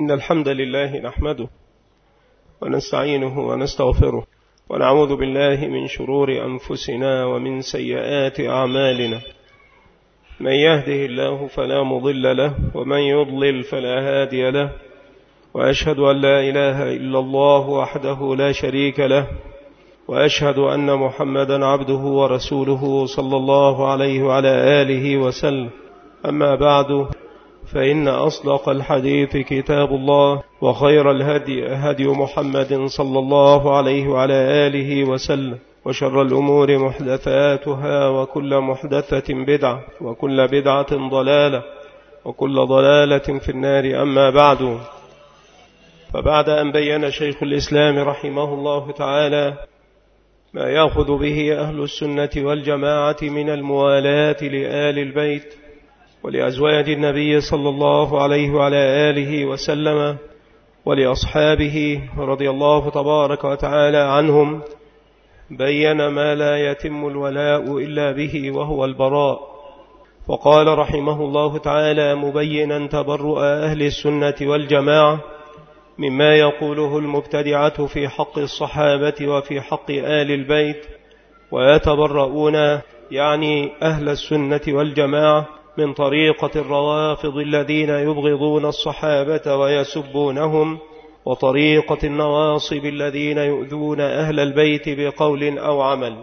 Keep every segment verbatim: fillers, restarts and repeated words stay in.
إن الحمد لله نحمده ونستعينه ونستغفره ونعوذ بالله من شرور أنفسنا ومن سيئات أعمالنا. من يهده الله فلا مضل له ومن يضلل فلا هادي له، وأشهد أن لا إله إلا الله وحده لا شريك له، وأشهد أن محمدا عبده ورسوله صلى الله عليه وعلى آله وسلم. أما بعد، فإن أصدق الحديث كتاب الله، وخير الهدي هدي محمد صلى الله عليه وعلى آله وسلم، وشر الأمور محدثاتها، وكل محدثة بدعة، وكل بدعة ضلالة، وكل ضلالة في النار. أما بعد، فبعد أن بين شيخ الإسلام رحمه الله تعالى ما يأخذ به أهل السنة والجماعة من الموالاة لآل البيت ولأزواج النبي صلى الله عليه وعلى آله وسلم ولأصحابه رضي الله تبارك وتعالى عنهم، بين ما لا يتم الولاء إلا به وهو البراء. وقال رحمه الله تعالى مبينا تبرؤ أهل السنة والجماعة مما يقوله المبتدعة في حق الصحابة وفي حق آل البيت، ويتبرؤون يعني أهل السنة والجماعة من طريقة الروافض الذين يبغضون الصحابة ويسبونهم، وطريقة النواصب الذين يؤذون أهل البيت بقول أو عمل.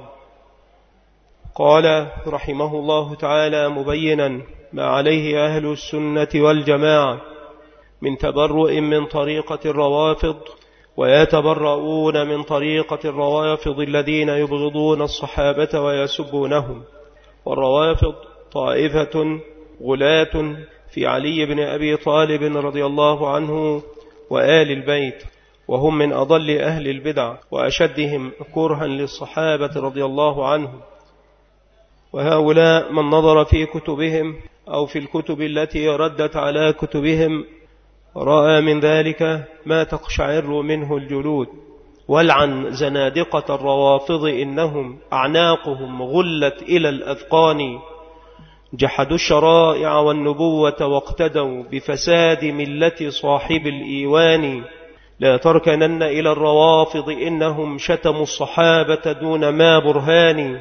قال رحمه الله تعالى مبينا ما عليه أهل السنة والجماعة من تبرؤ من طريقة الروافض، ويتبرؤون من طريقة الروافض الذين يبغضون الصحابة ويسبونهم. والروافض طائفة غلاة في علي بن أبي طالب رضي الله عنه وآل البيت، وهم من أضل أهل البدع وأشدهم كرها للصحابة رضي الله عنهم. وهؤلاء من نظر في كتبهم أو في الكتب التي ردت على كتبهم رأى من ذلك ما تقشعر منه الجلود. ولعن زنادقة الروافض إنهم أعناقهم غلت إلى الأذقان، جحدوا الشرائع والنبوة واقتدوا بفساد ملة صاحب الإيوان. لا تركنن إلى الروافض إنهم شتموا الصحابة دون ما برهان.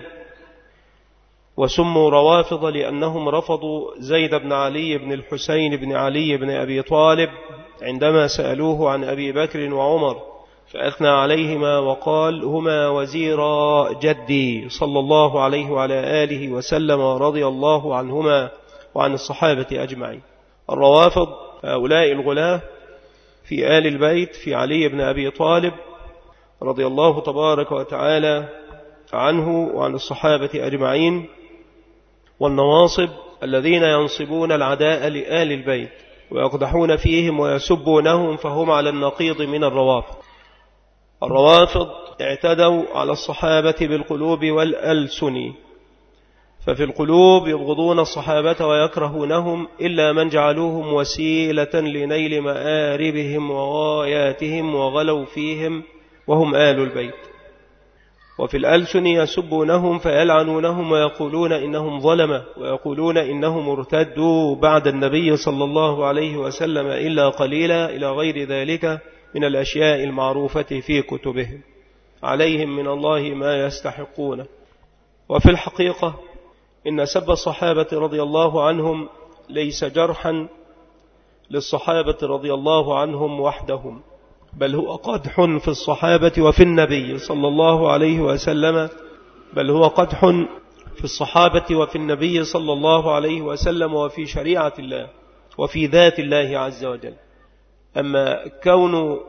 وسموا روافض لأنهم رفضوا زيد بن علي بن الحسين بن علي بن أبي طالب عندما سألوه عن أبي بكر وعمر، فأثنى عليهما وقال هما وزيرا جدي صلى الله عليه وعلى آله وسلم رضي الله عنهما وعن الصحابة أجمعين. الروافض هؤلاء الغلاة في آل البيت في علي بن أبي طالب رضي الله تبارك وتعالى عنه وعن الصحابة أجمعين. والنواصب الذين ينصبون العداء لآل البيت ويقدحون فيهم ويسبونهم، فهم على النقيض من الروافض. الروافض اعتدوا على الصحابة بالقلوب والألسن، ففي القلوب يبغضون الصحابة ويكرهونهم إلا من جعلوهم وسيلة لنيل مآربهم وغاياتهم وغلوا فيهم وهم آل البيت. وفي الألسن يسبونهم فيلعنونهم ويقولون إنهم ظلمة، ويقولون إنهم ارتدوا بعد النبي صلى الله عليه وسلم إلا قليلا، إلى غير ذلك من الأشياء المعروفة في كتبهم. عليهم من الله ما يستحقون. وفي الحقيقة إن سب الصحابة رضي الله عنهم ليس جرحا للصحابة رضي الله عنهم وحدهم، بل هو قدح في الصحابة وفي النبي صلى الله عليه وسلم بل هو قدح في الصحابة وفي النبي صلى الله عليه وسلم وفي شريعة الله وفي ذات الله عز وجل. أما كون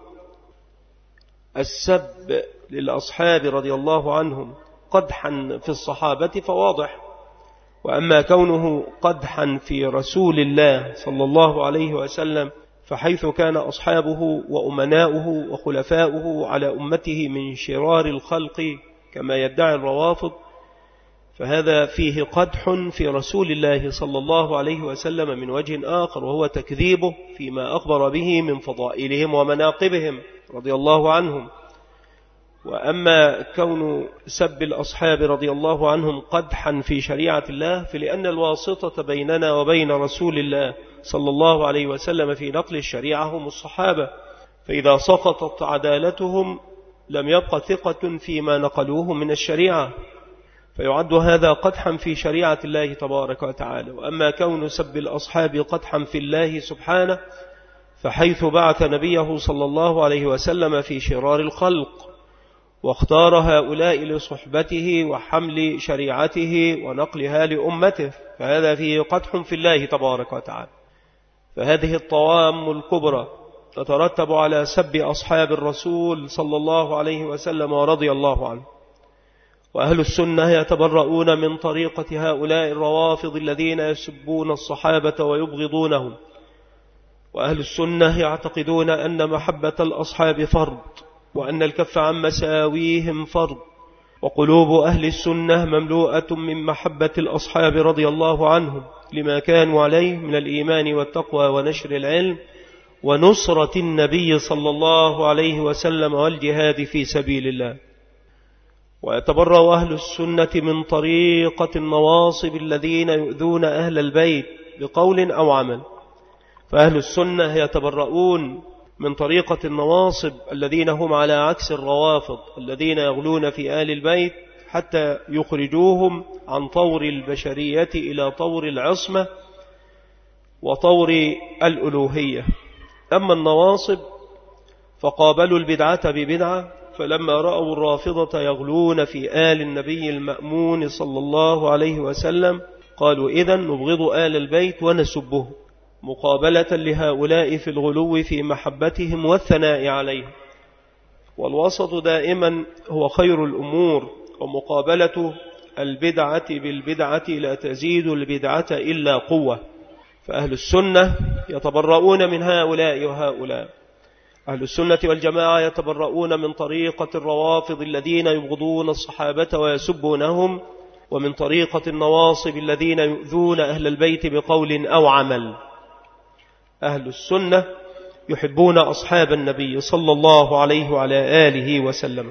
السب للأصحاب رضي الله عنهم قدحا في الصحابة فواضح، وأما كونه قدحا في رسول الله صلى الله عليه وسلم فحيث كان أصحابه وأمناؤه وخلفاؤه على أمته من شرار الخلق كما يدعي الروافض، فهذا فيه قدح في رسول الله صلى الله عليه وسلم من وجه آخر، وهو تكذيبه فيما أخبر به من فضائلهم ومناقبهم رضي الله عنهم. وأما كون سب الأصحاب رضي الله عنهم قدحا في شريعة الله فلأن الواسطة بيننا وبين رسول الله صلى الله عليه وسلم في نقل الشريعة هم الصحابة، فإذا سقطت عدالتهم لم يبق ثقة فيما نقلوه من الشريعة، فيعد هذا قدحا في شريعة الله تبارك وتعالى. وأما كون سب الأصحاب قدحا في الله سبحانه فحيث بعث نبيه صلى الله عليه وسلم في شرار الخلق واختار هؤلاء لصحبته وحمل شريعته ونقلها لأمته، فهذا فيه قدح في الله تبارك وتعالى. فهذه الطوام الكبرى تترتب على سب أصحاب الرسول صلى الله عليه وسلم ورضي الله عنه. وأهل السنة يتبرؤون من طريقة هؤلاء الروافض الذين يسبون الصحابة ويبغضونهم. وأهل السنة يعتقدون أن محبة الأصحاب فرض، وأن الكف عن مساويهم فرض، وقلوب أهل السنة مملوءة من محبة الأصحاب رضي الله عنهم لما كانوا عليه من الإيمان والتقوى ونشر العلم ونصرة النبي صلى الله عليه وسلم والجهاد في سبيل الله. ويتبرأ أهل السنة من طريقة النواصب الذين يؤذون أهل البيت بقول أو عمل. فأهل السنة يتبرؤون من طريقة النواصب الذين هم على عكس الروافض الذين يغلون في آل البيت حتى يخرجوهم عن طور البشرية إلى طور العصمة وطور الألوهية. أما النواصب فقابلوا البدعة ببدعة، فلما رأوا الرافضة يغلون في آل النبي المأمون صلى الله عليه وسلم قالوا إذن نبغض آل البيت ونسبه، مقابلة لهؤلاء في الغلو في محبتهم والثناء عليهم. والوسط دائما هو خير الأمور، ومقابلة البدعة بالبدعة لا تزيد البدعة إلا قوة. فأهل السنة يتبرؤون من هؤلاء وهؤلاء. أهل السنة والجماعة يتبرؤون من طريقة الروافض الذين يبغضون الصحابة ويسبونهم، ومن طريقة النواصب الذين يؤذون أهل البيت بقول أو عمل. أهل السنة يحبون أصحاب النبي صلى الله عليه وعلى آله وسلم،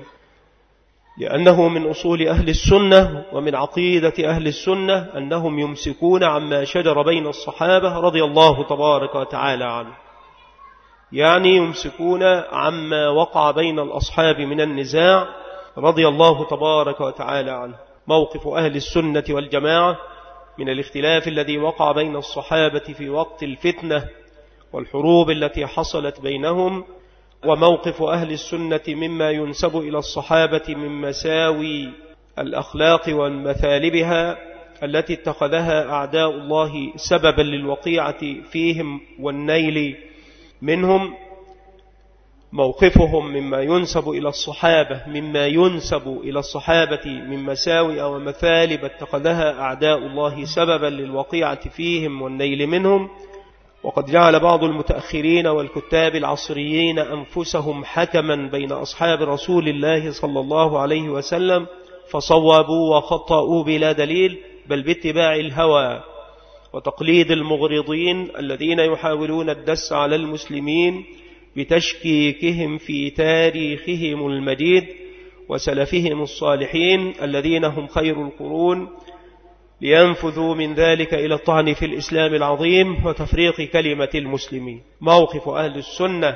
لأنه من أصول أهل السنة ومن عقيدة أهل السنة أنهم يمسكون عما شجر بين الصحابة رضي الله تبارك وتعالى عنه، يعني يمسكون عما وقع بين الأصحاب من النزاع رضي الله تبارك وتعالى عنه. موقف أهل السنة والجماعة من الاختلاف الذي وقع بين الصحابة في وقت الفتنة والحروب التي حصلت بينهم، وموقف أهل السنة مما ينسب إلى الصحابة من مساوي الأخلاق ومثالبها التي اتخذها أعداء الله سببا للوقيعة فيهم والنيل منهم. موقفهم مما ينسب إلى الصحابة مما ينسب إلى الصحابة من مساوئ ومثالب اتخذها أعداء الله سببا للوقيعة فيهم والنيل منهم. وقد جعل بعض المتأخرين والكتاب العصريين أنفسهم حكما بين أصحاب رسول الله صلى الله عليه وسلم، فصوابوا وخطأوا بلا دليل، بل باتباع الهوى وتقليد المغرضين الذين يحاولون الدس على المسلمين بتشكيكهم في تاريخهم المجيد وسلفهم الصالحين الذين هم خير القرون، لينفذوا من ذلك إلى الطعن في الإسلام العظيم وتفريق كلمة المسلمين. موقف أهل السنة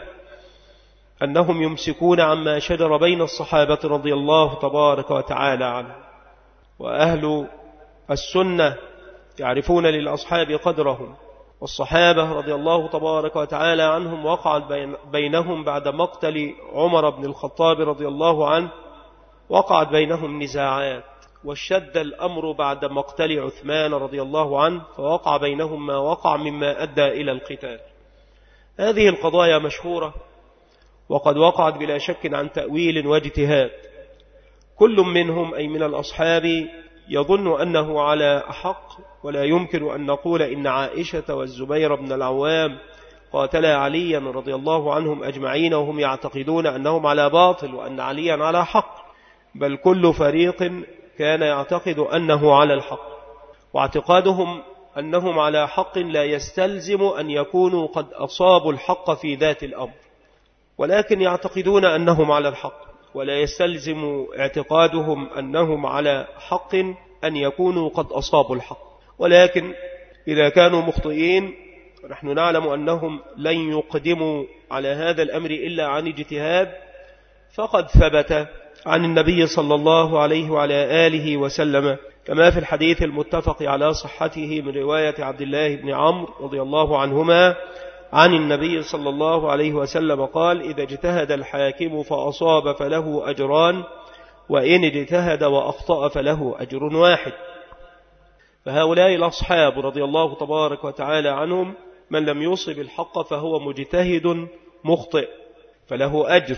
أنهم يمسكون عما شجر بين الصحابة رضي الله تبارك وتعالى عنه. وأهل السنة يعرفون للأصحاب قدرهم، والصحابة رضي الله تبارك وتعالى عنهم وقع بينهم بعد مقتل عمر بن الخطاب رضي الله عنه وقعت بينهم نزاعات، واشتد الأمر بعد مقتل عثمان رضي الله عنه، فوقع بينهم ما وقع مما أدى إلى القتال. هذه القضايا مشهورة وقد وقعت بلا شك عن تأويل واجتهاد. كل منهم أي من الأصحاب يظن أنه على أحق، ولا يمكن أن نقول إن عائشة والزبير بن العوام قاتلا عليا رضي الله عنهم أجمعين وهم يعتقدون أنهم على باطل وأن عليا على حق، بل كل فريق كان يعتقد أنه على الحق، واعتقادهم أنهم على حق لا يستلزم أن يكونوا قد أصابوا الحق في ذات الأمر، ولكن يعتقدون أنهم على الحق. ولا يستلزم اعتقادهم أنهم على حق أن يكونوا قد أصابوا الحق، ولكن إذا كانوا مخطئين نحن نعلم أنهم لن يقدموا على هذا الأمر إلا عن اجتهاد، فقد ثبت عن النبي صلى الله عليه وعلى آله وسلم كما في الحديث المتفق على صحته من رواية عبد الله بن عمرو رضي الله عنهما عن النبي صلى الله عليه وسلم قال: إذا اجتهد الحاكم فأصاب فله أجران، وإن اجتهد وأخطأ فله أجر واحد. فهؤلاء الأصحاب رضي الله تبارك وتعالى عنهم من لم يصب الحق فهو مجتهد مخطئ فله أجر،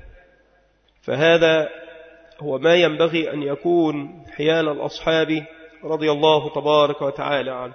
فهذا هو ما ينبغي أن يكون حيال الأصحاب رضي الله تبارك وتعالى عنه.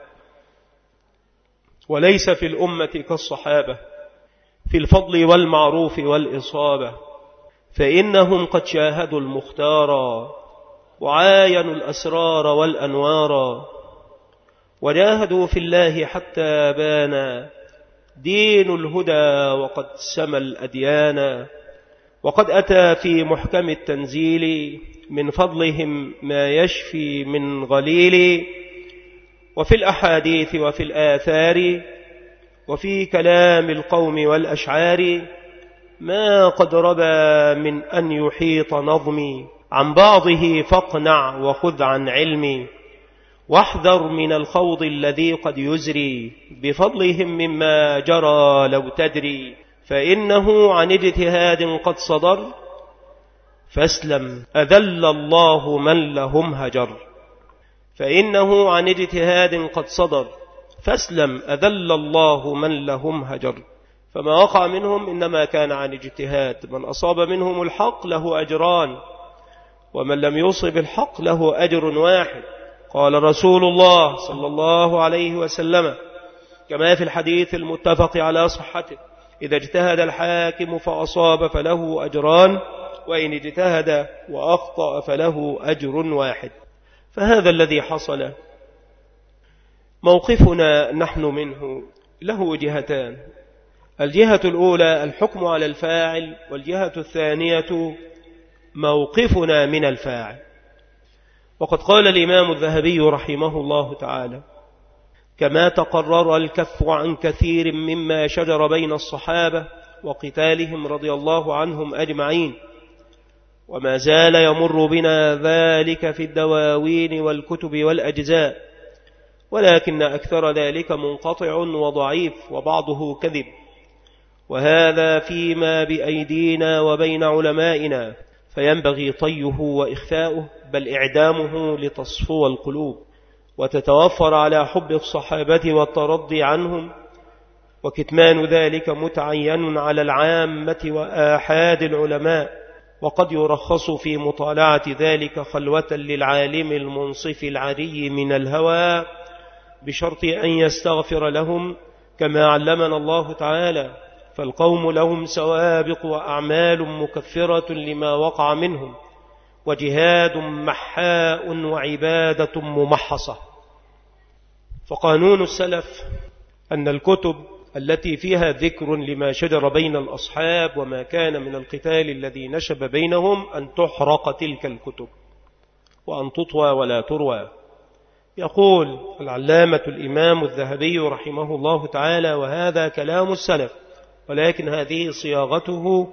وليس في الأمة كالصحابة في الفضل والمعروف والإصابة، فإنهم قد شاهدوا المختار وعاينوا الأسرار والأنوار، وجاهدوا في الله حتى بان دين الهدى وقد سمى الأديان، وقد أتى في محكم التنزيل من فضلهم ما يشفي من غليل، وفي الأحاديث وفي الآثار وفي كلام القوم والأشعار ما قد ربى من أن يحيط نظمي، عن بعضه فاقنع وخذ عن علمي، واحذر من الخوض الذي قد يزري بفضلهم مما جرى لو تدري، فإنه عن اجتهاد قد صدر فاسلم أذل الله من لهم هجر. فإنه عن اجتهاد قد صدر فاسلم أذل الله من لهم هجر. فما وقع منهم إنما كان عن اجتهاد، من أصاب منهم الحق له أجران، ومن لم يصب الحق له أجر واحد. قال رسول الله صلى الله عليه وسلم كما في الحديث المتفق على صحته: إذا اجتهد الحاكم فأصاب فله أجران، وإن اجتهد وأخطأ فله أجر واحد. فهذا الذي حصل. موقفنا نحن منه له جهتان: الجهة الأولى الحكم على الفاعل، والجهة الثانية موقفنا من الفاعل. وقد قال الإمام الذهبي رحمه الله تعالى: كما تقرر الكف عن كثير مما شجر بين الصحابة وقتالهم رضي الله عنهم أجمعين، وما زال يمر بنا ذلك في الدواوين والكتب والأجزاء، ولكن أكثر ذلك منقطع وضعيف وبعضه كذب، وهذا فيما بأيدينا وبين علمائنا، فينبغي طيه وإخفاؤه بل إعدامه لتصفو القلوب وتتوفر على حب الصحابة والترضي عنهم، وكتمان ذلك متعين على العامة وآحاد العلماء، وقد يرخص في مطالعة ذلك خلوة للعالم المنصف العري من الهوى، بشرط أن يستغفر لهم كما علمنا الله تعالى: فالقوم لهم سوابق وأعمال مكفرة لما وقع منهم، وجهاد محاء وعبادة ممحصة. فقانون السلف أن الكتب التي فيها ذكر لما شجر بين الأصحاب وما كان من القتال الذي نشب بينهم أن تحرق تلك الكتب وأن تطوى ولا تروى. يقول العلامة الإمام الذهبي رحمه الله تعالى: وهذا كلام السلف، ولكن هذه صياغته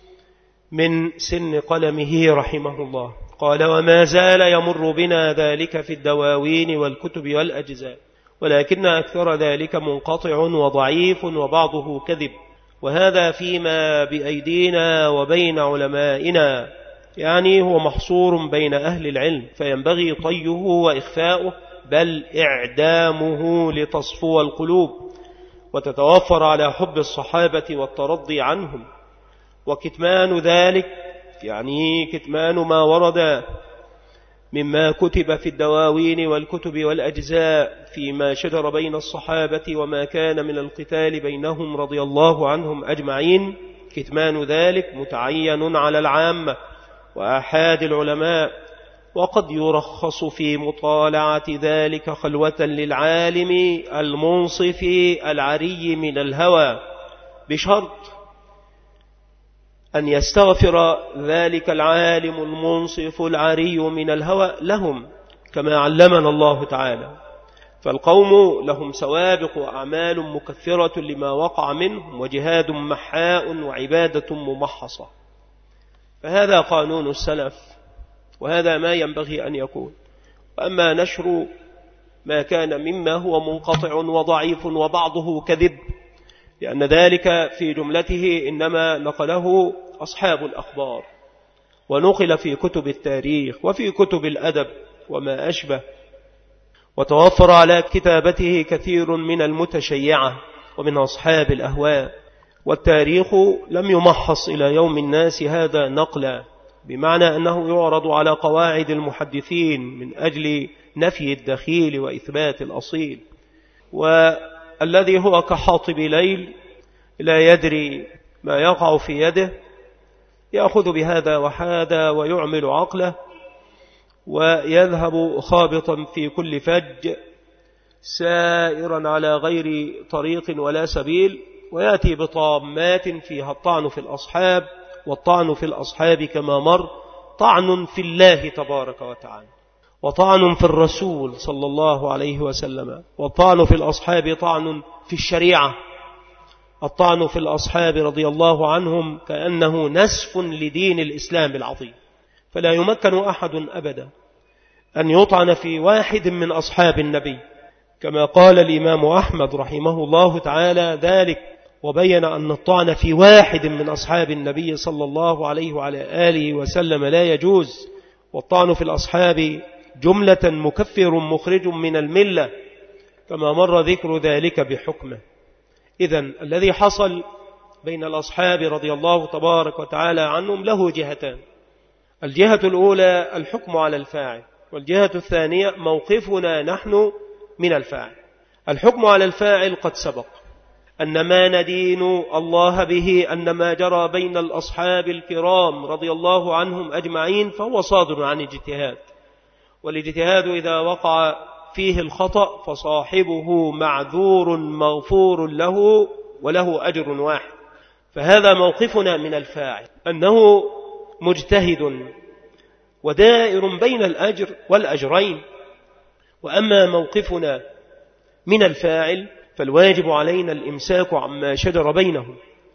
من سن قلمه رحمه الله. قال: وما زال يمر بنا ذلك في الدواوين والكتب والأجزاء، ولكن أكثر ذلك منقطع وضعيف وبعضه كذب، وهذا فيما بأيدينا وبين علمائنا، يعني هو محصور بين أهل العلم، فينبغي طيه وإخفاؤه بل إعدامه لتصفو القلوب وتتوفر على حب الصحابة والترضي عنهم، وكتمان ذلك يعني كتمان ما ورد مما كتب في الدواوين والكتب والأجزاء فيما شجر بين الصحابة وما كان من القتال بينهم رضي الله عنهم أجمعين، كتمان ذلك متعين على العامة وآحاد العلماء، وقد يرخص في مطالعة ذلك خلوة للعالم المنصف العري من الهوى، بشرط أن يستغفر ذلك العالم المنصف العري من الهوى لهم كما علمنا الله تعالى. فالقوم لهم سوابق وأعمال مكفرة لما وقع منهم، وجهاد محاء وعبادة ممحصة. فهذا قانون السلف، وهذا ما ينبغي أن يكون. وأما نشر ما كان مما هو منقطع وضعيف وبعضه كذب، لأن ذلك في جملته إنما نقله أصحاب الأخبار، ونقل في كتب التاريخ وفي كتب الأدب وما أشبه، وتوفر على كتابته كثير من المتشيعة ومن أصحاب الأهواء. والتاريخ لم يمحص إلى يوم الناس هذا نقلا، بمعنى أنه يعرض على قواعد المحدثين من أجل نفي الدخيل وإثبات الأصيل. والذي هو كحاطب ليل لا يدري ما يقع في يده يأخذ بهذا وهذا ويعمل عقله، ويذهب خابطا في كل فج سائرا على غير طريق ولا سبيل، ويأتي بطامات فيها الطعن في الأصحاب. والطعن في الأصحاب كما مر طعن في الله تبارك وتعالى، وطعن في الرسول صلى الله عليه وسلم، والطعن في الأصحاب طعن في الشريعة. الطعن في الأصحاب رضي الله عنهم كأنه نسف لدين الإسلام العظيم، فلا يمكن أحد أبدا أن يطعن في واحد من أصحاب النبي، كما قال الإمام أحمد رحمه الله تعالى ذلك، وبين أن الطعن في واحد من أصحاب النبي صلى الله عليه وعلى آله وسلم لا يجوز. والطعن في الأصحاب جملة مكفر مخرج من الملة، كما مر ذكر ذلك بحكمه. إذن الذي حصل بين الأصحاب رضي الله تبارك وتعالى عنهم له جهتان: الجهة الأولى الحكم على الفاعل، والجهة الثانية موقفنا نحن من الفاعل. الحكم على الفاعل قد سبق أن ما ندين الله به أن ما جرى بين الأصحاب الكرام رضي الله عنهم أجمعين فهو صادر عن اجتهاد، والاجتهاد إذا وقع فيه الخطأ فصاحبه معذور مغفور له وله أجر واحد. فهذا موقفنا من الفاعل، أنه مجتهد ودائر بين الأجر والأجرين. وأما موقفنا من الفاعل فالواجب علينا الإمساك عما شجر بينهم.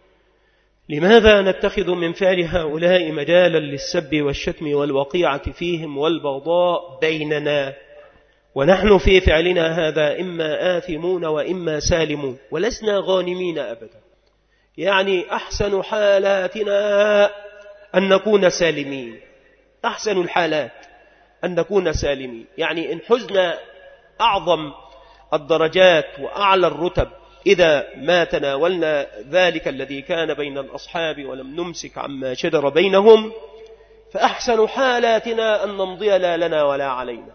لماذا نتخذ من فعل هؤلاء مجالا للسب والشتم والوقيعة فيهم والبغضاء بيننا، ونحن في فعلنا هذا إما آثمون وإما سالمون، ولسنا غانمين أبدا. يعني أحسن حالاتنا أن نكون سالمين، أحسن الحالات أن نكون سالمين. يعني إن حزنا أعظم الدرجات وأعلى الرتب إذا ما تناولنا ذلك الذي كان بين الأصحاب ولم نمسك عما شجر بينهم، فأحسن حالاتنا أن نمضي لا لنا ولا علينا.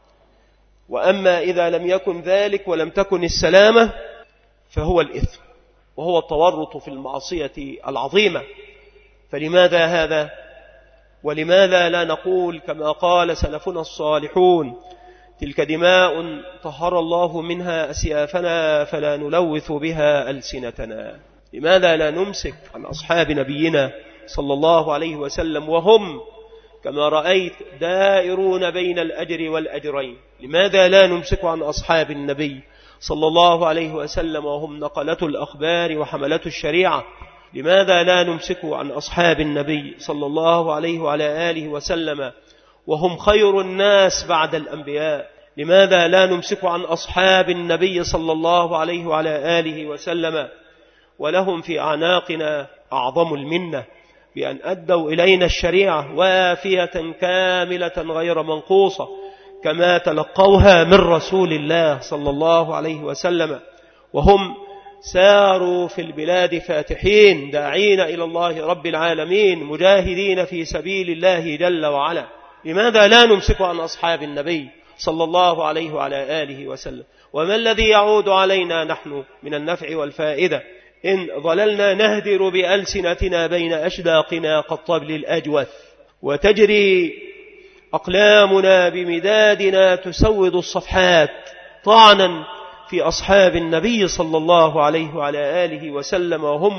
وأما إذا لم يكن ذلك ولم تكن السلامة فهو الإثم، وهو التورط في المعصية العظيمة. فلماذا هذا؟ ولماذا لا نقول كما قال سلفنا الصالحون: تلك دماء طهر الله منها أسيافنا فلا نلوث بها ألسنتنا. لماذا لا نمسك عن أصحاب نبينا صلى الله عليه وسلم وهم كما رأيت دائرون بين الأجر والأجرين؟ لماذا لا نمسك عن أصحاب النبي صلى الله عليه وسلم وهم نقلة الأخبار وحملة الشريعة؟ لماذا لا نمسك عن أصحاب النبي صلى الله عليه وعلى آله وسلم وهم خير الناس بعد الأنبياء؟ لماذا لا نمسك عن أصحاب النبي صلى الله عليه وعلى آله وسلم ولهم في أعناقنا أعظم المنة بأن أدوا إلينا الشريعة وافية كاملة غير منقوصة كما تلقوها من رسول الله صلى الله عليه وسلم، وهم ساروا في البلاد فاتحين داعين إلى الله رب العالمين مجاهدين في سبيل الله جل وعلا. لماذا لا نمسك عن أصحاب النبي صلى الله عليه وعلى آله وسلم؟ وما الذي يعود علينا نحن من النفع والفائدة إن ظللنا نهدر بألسنتنا بين أشداقنا كالطبل الأجوث، وتجري أقلامنا بمدادنا تسود الصفحات طعنا في أصحاب النبي صلى الله عليه وعلى آله وسلم وهم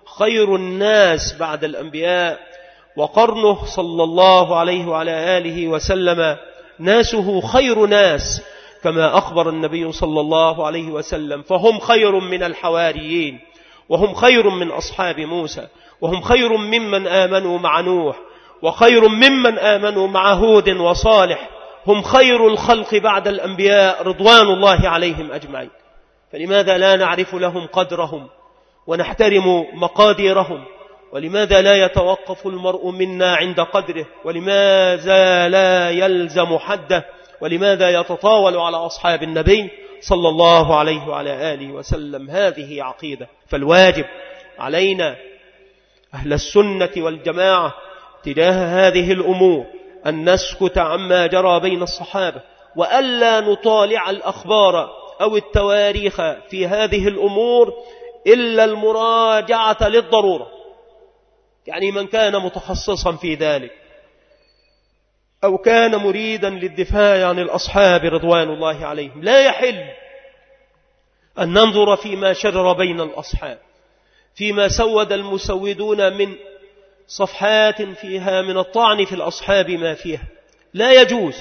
خير الناس بعد الأنبياء، وقرنه صلى الله عليه وعلى آله وسلم ناسه خير ناس كما أخبر النبي صلى الله عليه وسلم، فهم خير من الحواريين، وهم خير من أصحاب موسى، وهم خير ممن آمنوا مع نوح، وخير ممن آمنوا مع هود وصالح، هم خير الخلق بعد الأنبياء رضوان الله عليهم أجمعين. فلماذا لا نعرف لهم قدرهم ونحترم مقاديرهم؟ ولماذا لا يتوقف المرء منا عند قدره؟ ولماذا لا يلزم حده؟ ولماذا يتطاول على أصحاب النبي صلى الله عليه وعلى آله وسلم؟ هذه عقيدة. فالواجب علينا أهل السنة والجماعة تجاه هذه الأمور أن نسكت عما جرى بين الصحابة، وألا نطالع الأخبار أو التواريخ في هذه الأمور إلا المراجعة للضرورة. يعني من كان متخصصا في ذلك أو كان مريدا للدفاع عن الأصحاب رضوان الله عليهم لا يحل أن ننظر فيما شجر بين الأصحاب، فيما سود المسودون من صفحات فيها من الطعن في الأصحاب ما فيها، لا يجوز.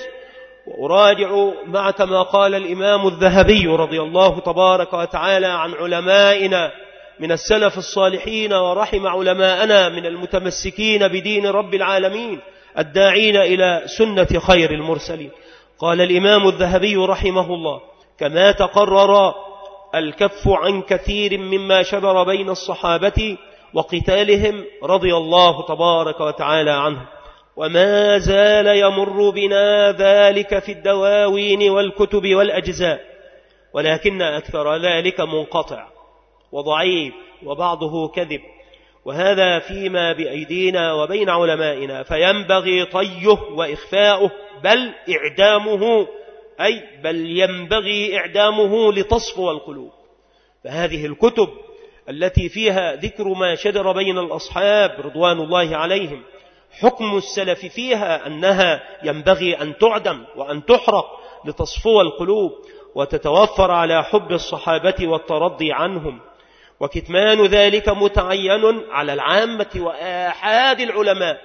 وأراجع معك ما قال الإمام الذهبي رضي الله تبارك وتعالى عن علمائنا من السلف الصالحين، ورحم علماءنا من المتمسكين بدين رب العالمين الداعين إلى سنة خير المرسلين. قال الإمام الذهبي رحمه الله: كما تقرر الكف عن كثير مما شجر بين الصحابة وقتالهم رضي الله تبارك وتعالى عنهم، وما زال يمر بنا ذلك في الدواوين والكتب والأجزاء، ولكن أكثر ذلك منقطع وضعيف وبعضه كذب، وهذا فيما بأيدينا وبين علمائنا، فينبغي طيه وإخفاؤه بل إعدامه، أي بل ينبغي إعدامه لتصفو القلوب. فهذه الكتب التي فيها ذكر ما شجر بين الأصحاب رضوان الله عليهم، حكم السلف فيها أنها ينبغي أن تعدم وأن تحرق لتصفو القلوب وتتوفر على حب الصحابة والترضي عنهم. وكتمان ذلك متعين على العامة وآحاد العلماء،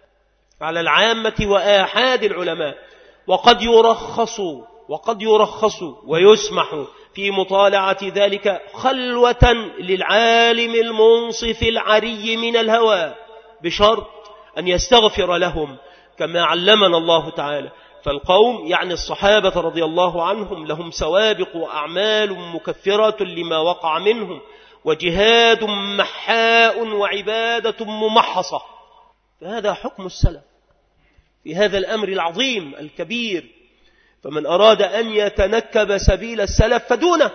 على العامة وآحاد العلماء. وقد يرخص وقد يرخص ويسمح في مطالعة ذلك خلوة للعالم المنصف العري من الهوى، بشرط أن يستغفر لهم كما علمنا الله تعالى. فالقوم يعني الصحابة رضي الله عنهم لهم سوابق وأعمال مكفرة لما وقع منهم، وجهاد محاء وعبادة ممحصة. فهذا حكم السلف في هذا الأمر العظيم الكبير. فمن أراد أن يتنكب سبيل السلف فدونه،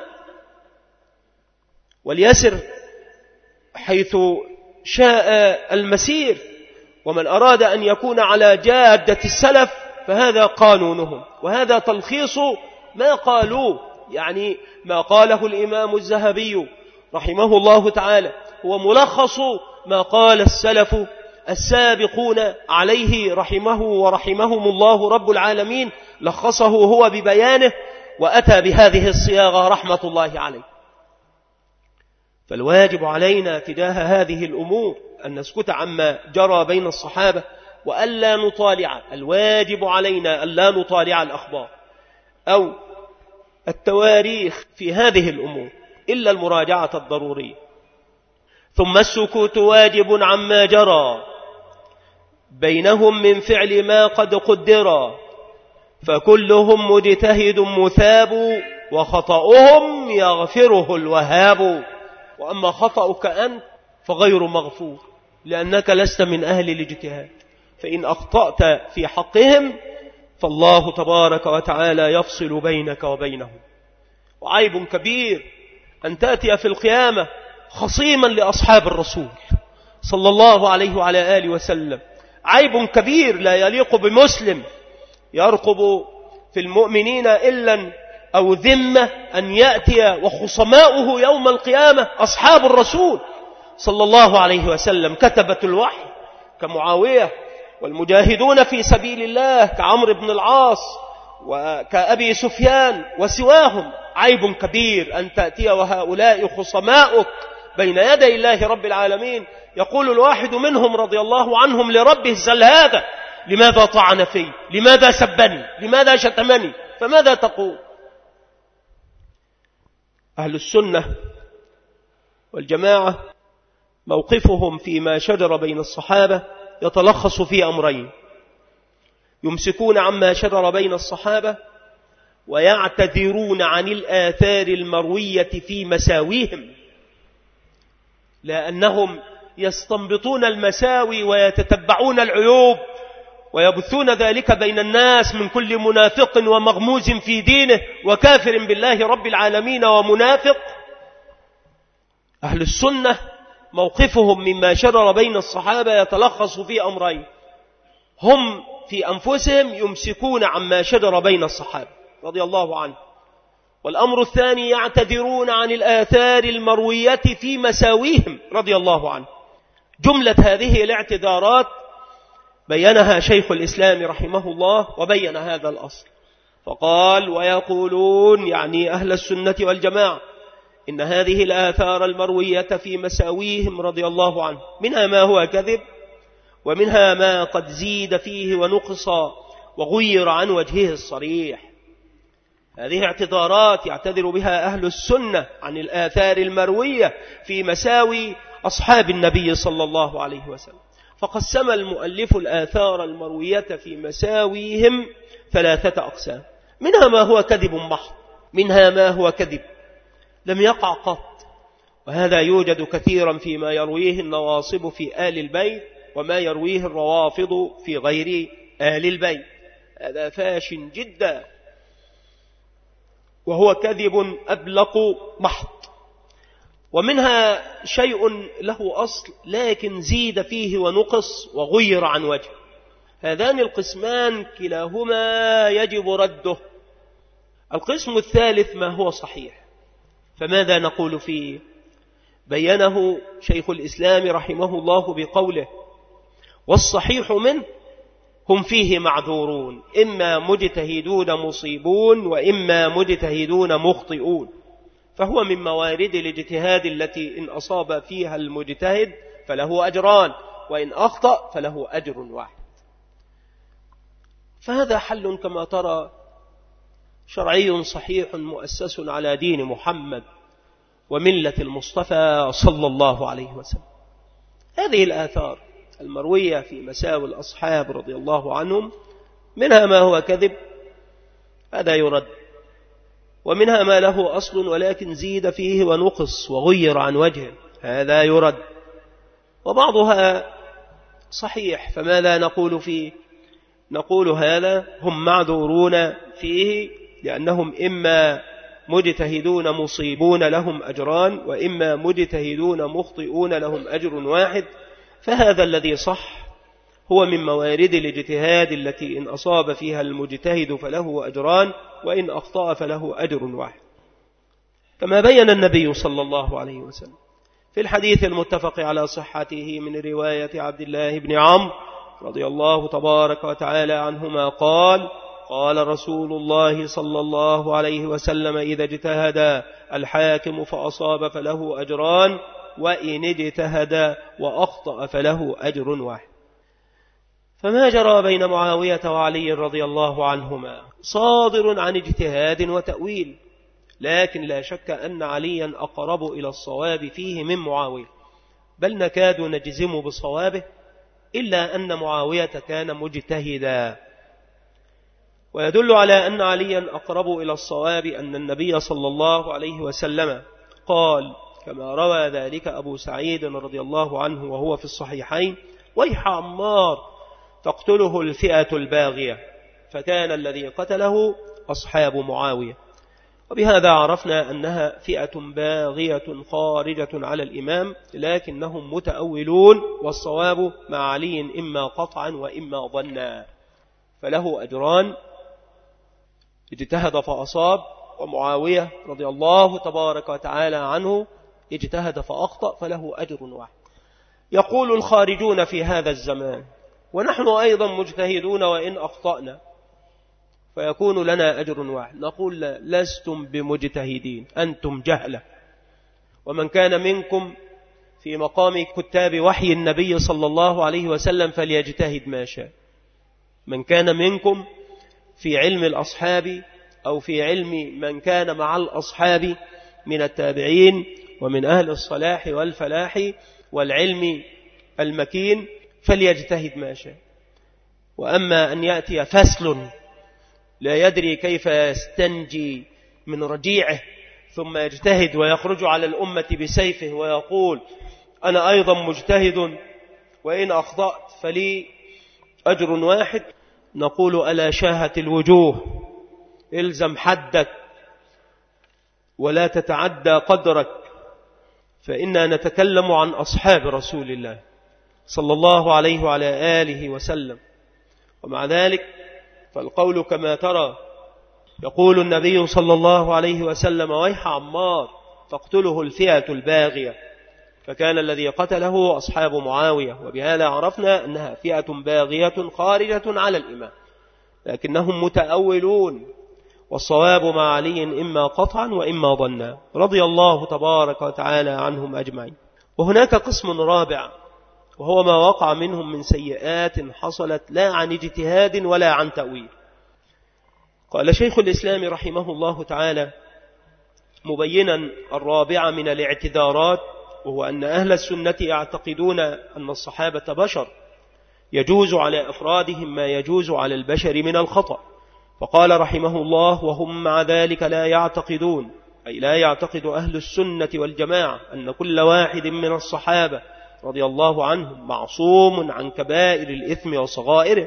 وليسر حيث شاء المسير. ومن أراد أن يكون على جادة السلف فهذا قانونهم، وهذا تلخيص ما قالوه. يعني ما قاله الإمام الذهبي رحمه الله تعالى هو ملخص ما قال السلف السابقون عليه رحمه ورحمهم الله رب العالمين، لخصه هو ببيانه وأتى بهذه الصياغة رحمة الله عليه. فالواجب علينا تجاه هذه الأمور أن نسكت عما جرى بين الصحابة وألا نطالع. الواجب علينا ألا نطالع الأخبار أو التواريخ في هذه الأمور إلا المراجعة الضرورية. ثم السكوت واجب عما جرى بينهم من فعل ما قد قدر، فكلهم مجتهد مثاب، وخطأهم يغفره الوهاب. وأما خطأك أنت فغير مغفور، لأنك لست من أهل الاجتهاد. فإن أخطأت في حقهم فالله تبارك وتعالى يفصل بينك وبينهم. وعيب كبير أن تأتي في القيامة خصيما لأصحاب الرسول صلى الله عليه وعلى آله وسلم. عيب كبير لا يليق بمسلم يرقب في المؤمنين إلا أو ذمة أن يأتي وخصماؤه يوم القيامة أصحاب الرسول صلى الله عليه وسلم، كتبة الوحي كمعاوية، والمجاهدون في سبيل الله كعمرو بن العاص وكأبي سفيان وسواهم. عيب كبير أن تأتي وهؤلاء خصماؤك بين يدي الله رب العالمين، يقول الواحد منهم رضي الله عنهم لربه: سل هذا لماذا طعن في، لماذا سبني، لماذا شتمني، فماذا تقول؟ أهل السنة والجماعة موقفهم فيما شجر بين الصحابة يتلخص في أمرين: يمسكون عما شجر بين الصحابة، ويعتذرون عن الآثار المروية في مساويهم، لأنهم يستنبطون المساوي ويتتبعون العيوب ويبثون ذلك بين الناس من كل منافق ومغموز في دينه وكافر بالله رب العالمين ومنافق. أهل السنة موقفهم مما شرر بين الصحابة يتلخص في أمرين: هم في أنفسهم يمسكون عما شجر بين الصحابة رضي الله عنه، والأمر الثاني يعتذرون عن الآثار المروية في مساويهم رضي الله عنه. جملة هذه الاعتذارات بينها شيخ الإسلام رحمه الله، وبين هذا الأصل فقال: ويقولون، يعني أهل السنة والجماعة، إن هذه الآثار المروية في مساويهم رضي الله عنه منها ما هو كذب، ومنها ما قد زيد فيه ونقص وغير عن وجهه الصريح. هذه اعتذارات يعتذر بها أهل السنة عن الآثار المروية في مساوي أصحاب النبي صلى الله عليه وسلم. فقسم المؤلف الآثار المروية في مساويهم ثلاثة أقسام: منها ما هو كذب محض، منها ما هو كذب لم يقع قط، وهذا يوجد كثيرا فيما يرويه النواصب في آل البيت وما يرويه الروافض في غير آل البيت، هذا فاش جدا، وهو كذب أبلق محض. ومنها شيء له أصل لكن زيد فيه ونقص وغير عن وجه. هذان القسمان كلاهما يجب رده. القسم الثالث ما هو صحيح، فماذا نقول فيه؟ بينه شيخ الإسلام رحمه الله بقوله: والصحيح منه هم فيه معذورون، إما مجتهدون مصيبون وإما مجتهدون مخطئون، فهو من موارد الاجتهاد التي إن أصاب فيها المجتهد فله أجران، وإن أخطأ فله أجر واحد. فهذا حل كما ترى شرعي صحيح مؤسس على دين محمد وملة المصطفى صلى الله عليه وسلم. هذه الآثار المروية في مساوي الأصحاب رضي الله عنهم منها ما هو كذب، هذا يرد، ومنها ما له أصل ولكن زيد فيه ونقص وغير عن وجهه، هذا يرد، وبعضها صحيح، فماذا نقول فيه؟ نقول هذا هم معذورون فيه، لأنهم إما مجتهدون مصيبون لهم أجران، وإما مجتهدون مخطئون لهم أجر واحد. فهذا الذي صح هو من موارد الاجتهاد التي إن أصاب فيها المجتهد فله أجران، وإن أخطأ فله أجر واحد، كما بين النبي صلى الله عليه وسلم في الحديث المتفق على صحته من رواية عبد الله بن عمرو رضي الله تبارك وتعالى عنهما قال: قال رسول الله صلى الله عليه وسلم: إذا اجتهد الحاكم فأصاب فله أجران، وإن اجتهد وأخطأ فله أجر واحد. فما جرى بين معاوية وعلي رضي الله عنهما صادر عن اجتهاد وتأويل، لكن لا شك أن عليا أقرب إلى الصواب فيه من معاوية، بل نكاد نجزم بصوابه، إلا أن معاوية كان مجتهدا. ويدل على أن عليا أقرب إلى الصواب أن النبي صلى الله عليه وسلم قال كما روى ذلك أبو سعيد رضي الله عنه وهو في الصحيحين: ويح عمار تقتله الفئة الباغية، فكان الذي قتله أصحاب معاوية. وبهذا عرفنا أنها فئة باغية خارجة على الإمام، لكنهم متأولون، والصواب مع علي إما قطعا وإما ظنا، فله أجران: اجتهد فأصاب، ومعاوية رضي الله تبارك وتعالى عنه اجتهد فأخطأ فله أجر واحد. يقول الخارجون في هذا الزمان: ونحن أيضا مجتهدون وإن أخطأنا فيكون لنا أجر واحد. نقول: لستم بمجتهدين، أنتم جهلة، ومن كان منكم في مقام كتاب وحي النبي صلى الله عليه وسلم فليجتهد ما شاء. من كان منكم في علم الأصحاب أو في علم من كان مع الأصحاب من التابعين ومن أهل الصلاح والفلاح والعلم المكين فليجتهد ما شاء. وأما أن يأتي فسل لا يدري كيف يستنجي من رجيعه ثم يجتهد ويخرج على الأمة بسيفه ويقول أنا أيضا مجتهد وإن أخطأت فلي أجر واحد، نقول ألا شاهت الوجوه، إلزم حدك ولا تتعدى قدرك، فإننا نتكلم عن أصحاب رسول الله صلى الله عليه وعلى آله وسلم. ومع ذلك فالقول كما ترى، يقول النبي صلى الله عليه وسلم ويح عمار فاقتله الفئة الباغية، فكان الذي قتله أصحاب معاوية، وبهذا عرفنا أنها فئة باغية خارجة على الإمام، لكنهم متأولون، والصواب مع علي إما قطعا وإما ظنا رضي الله تبارك وتعالى عنهم أجمعين. وهناك قسم رابع وهو ما وقع منهم من سيئات حصلت لا عن اجتهاد ولا عن تأويل. قال شيخ الإسلام رحمه الله تعالى مبينا الرابع من الاعتذارات، وهو أن أهل السنة يعتقدون أن الصحابة بشر يجوز على أفرادهم ما يجوز على البشر من الخطأ. فقال رحمه الله وهم مع ذلك لا يعتقدون، أي لا يعتقد أهل السنة والجماعة أن كل واحد من الصحابة رضي الله عنهم معصوم عن كبائر الإثم وصغائره.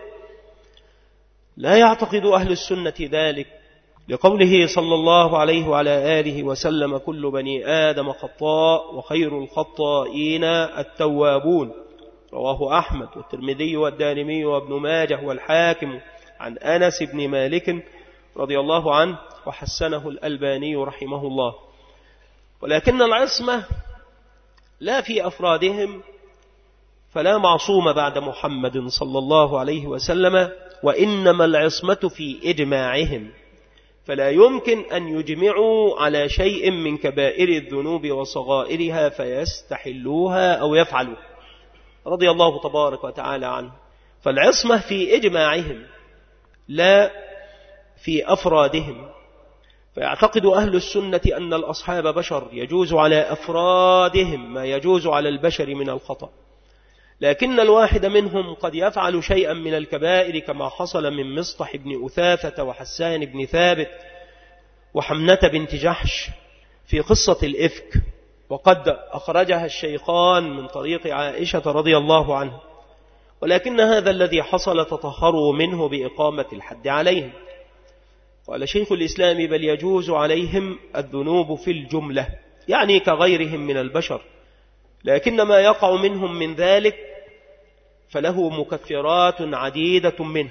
لا يعتقد أهل السنة ذلك لقوله صلى الله عليه وعلى آله وسلم كل بني آدم خطاء وخير الخطائين التوابون، رواه أحمد والترمذي والدارمي وابن ماجه والحاكم عن أنس بن مالك رضي الله عنه، وحسنه الألباني رحمه الله. ولكن العصمة لا في أفرادهم، فلا معصوم بعد محمد صلى الله عليه وسلم، وإنما العصمة في إجماعهم، فلا يمكن أن يجمعوا على شيء من كبائر الذنوب وصغائرها فيستحلوها أو يفعلوا رضي الله تبارك وتعالى عنه. فالعصمة في إجماعهم لا في أفرادهم. فيعتقد أهل السنة أن الأصحاب بشر يجوز على أفرادهم ما يجوز على البشر من الخطأ، لكن الواحد منهم قد يفعل شيئا من الكبائر كما حصل من مصطح بن أثاثة وحسان بن ثابت وحمنة بنت جحش في قصة الإفك، وقد أخرجها الشيخان من طريق عائشة رضي الله عنها، ولكن هذا الذي حصل تطهروا منه بإقامة الحد عليهم. قال شيخ الإسلام بل يجوز عليهم الذنوب في الجملة، يعني كغيرهم من البشر، لكن ما يقع منهم من ذلك فله مكفرات عديدة منه.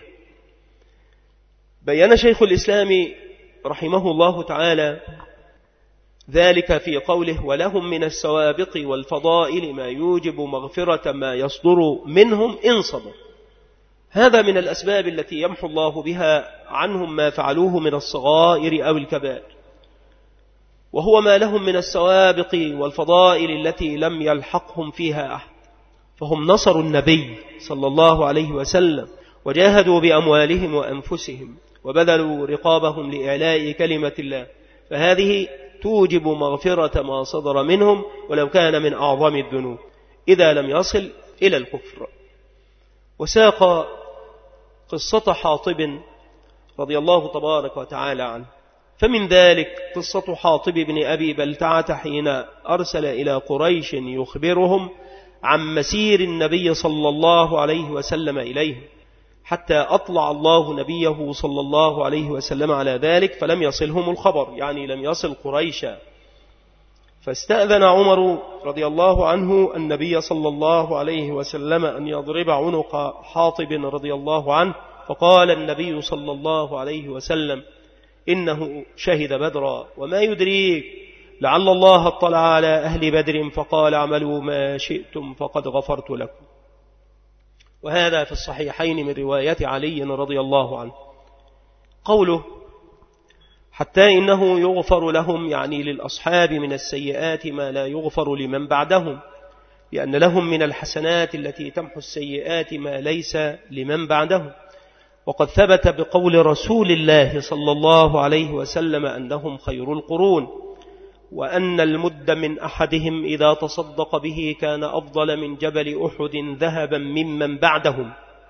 بيّن شيخ الإسلام رحمه الله تعالى ذلك في قوله ولهم من السوابق والفضائل ما يوجب مغفرة ما يصدر منهم إن صبر. هذا من الأسباب التي يمحو الله بها عنهم ما فعلوه من الصغائر أو الكبائر، وهو ما لهم من السوابق والفضائل التي لم يلحقهم فيها أحد، فهم نصروا النبي صلى الله عليه وسلم وجاهدوا بأموالهم وأنفسهم وبذلوا رقابهم لإعلاء كلمة الله، فهذه توجب مغفرة ما صدر منهم ولو كان من أعظم الذنوب إذا لم يصل إلى الكفر. وساق قصة حاطب رضي الله تبارك وتعالى عنه، فمن ذلك قصة حاطب بن أبي بلتعة حين أرسل إلى قريش يخبرهم عن مسير النبي صلى الله عليه وسلم إليه، حتى أطلع الله نبيه صلى الله عليه وسلم على ذلك فلم يصلهم الخبر، يعني لم يصل قريشا. فاستأذن عمر رضي الله عنه النبي صلى الله عليه وسلم أن يضرب عنق حاطب رضي الله عنه، فقال النبي صلى الله عليه وسلم إنه شهد بدرا وما يدريك لعل الله اطلع على أهل بدر فقال اعملوا ما شئتم فقد غفرت لكم. وهذا في الصحيحين من رواية علي رضي الله عنه. قوله حتى إنه يغفر لهم، يعني للأصحاب، من السيئات ما لا يغفر لمن بعدهم، لأن لهم من الحسنات التي تمحو السيئات ما ليس لمن بعدهم. وقد ثبت بقول رسول الله صلى الله عليه وسلم أنهم خير القرون، وأن المد من أحدهم إذا تصدق به كان أفضل من جبل أحد ذهبا ممن بعدهم.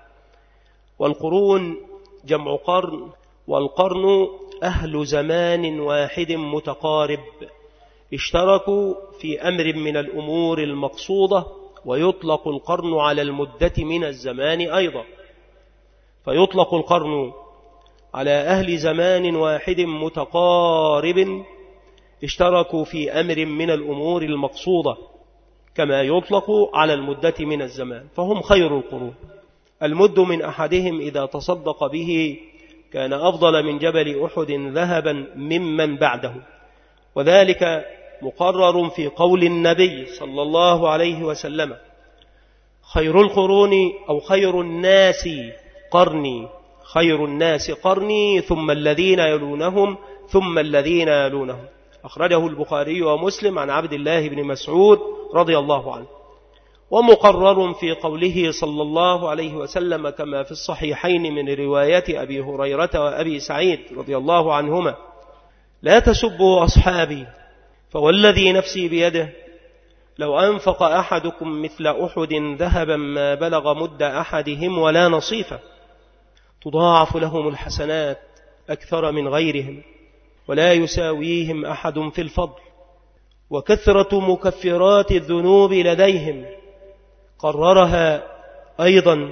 والقرون جمع قرن، والقرن أهل زمان واحد متقارب اشتركوا في أمر من الأمور المقصودة، ويطلق القرن على المدة من الزمان أيضا. فيطلق القرن على أهل زمان واحد متقارب اشتركوا في أمر من الأمور المقصودة، كما يطلق على المدة من الزمان، فهم خير القرون. المد من أحدهم إذا تصدق به كان أفضل من جبل أحد ذهبا ممن بعده، وذلك مقرر في قول النبي صلى الله عليه وسلم: خير القرون أو خير الناس قرني، خير الناس قرني ثم الذين يلونهم ثم الذين يلونهم. أخرجه البخاري ومسلم عن عبد الله بن مسعود رضي الله عنه. ومقرر في قوله صلى الله عليه وسلم كما في الصحيحين من رواية أبي هريرة وأبي سعيد رضي الله عنهما: لا تسبوا أصحابي فوالذي نفسي بيده لو أنفق أحدكم مثل أحد ذهبا ما بلغ مد أحدهم ولا نصيفه، تضاعف لهم الحسنات أكثر من غيرهم ولا يساويهم أحد في الفضل، وكثرة مكفرات الذنوب لديهم قررها أيضا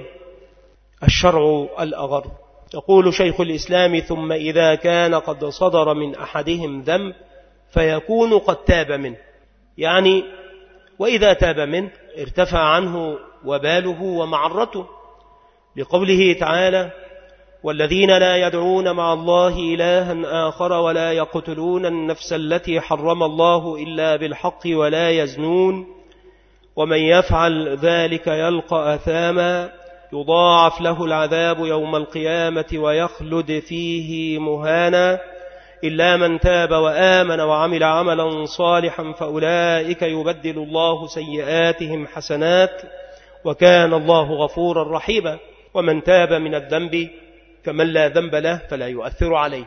الشرع الأغر. يقول شيخ الإسلام: ثم إذا كان قد صدر من أحدهم ذنب فيكون قد تاب منه، يعني وإذا تاب منه ارتفع عنه وباله ومعرته، لقوله تعالى: والذين لا يدعون مع الله إلها آخر ولا يقتلون النفس التي حرم الله إلا بالحق ولا يزنون ومن يفعل ذلك يلقى أثاما يضاعف له العذاب يوم القيامة ويخلد فيه مهانا إلا من تاب وآمن وعمل عملا صالحا فأولئك يبدل الله سيئاتهم حسنات وكان الله غفورا رحيما. ومن تاب من الذنب كمن لا ذنب له فلا يؤثر عليه.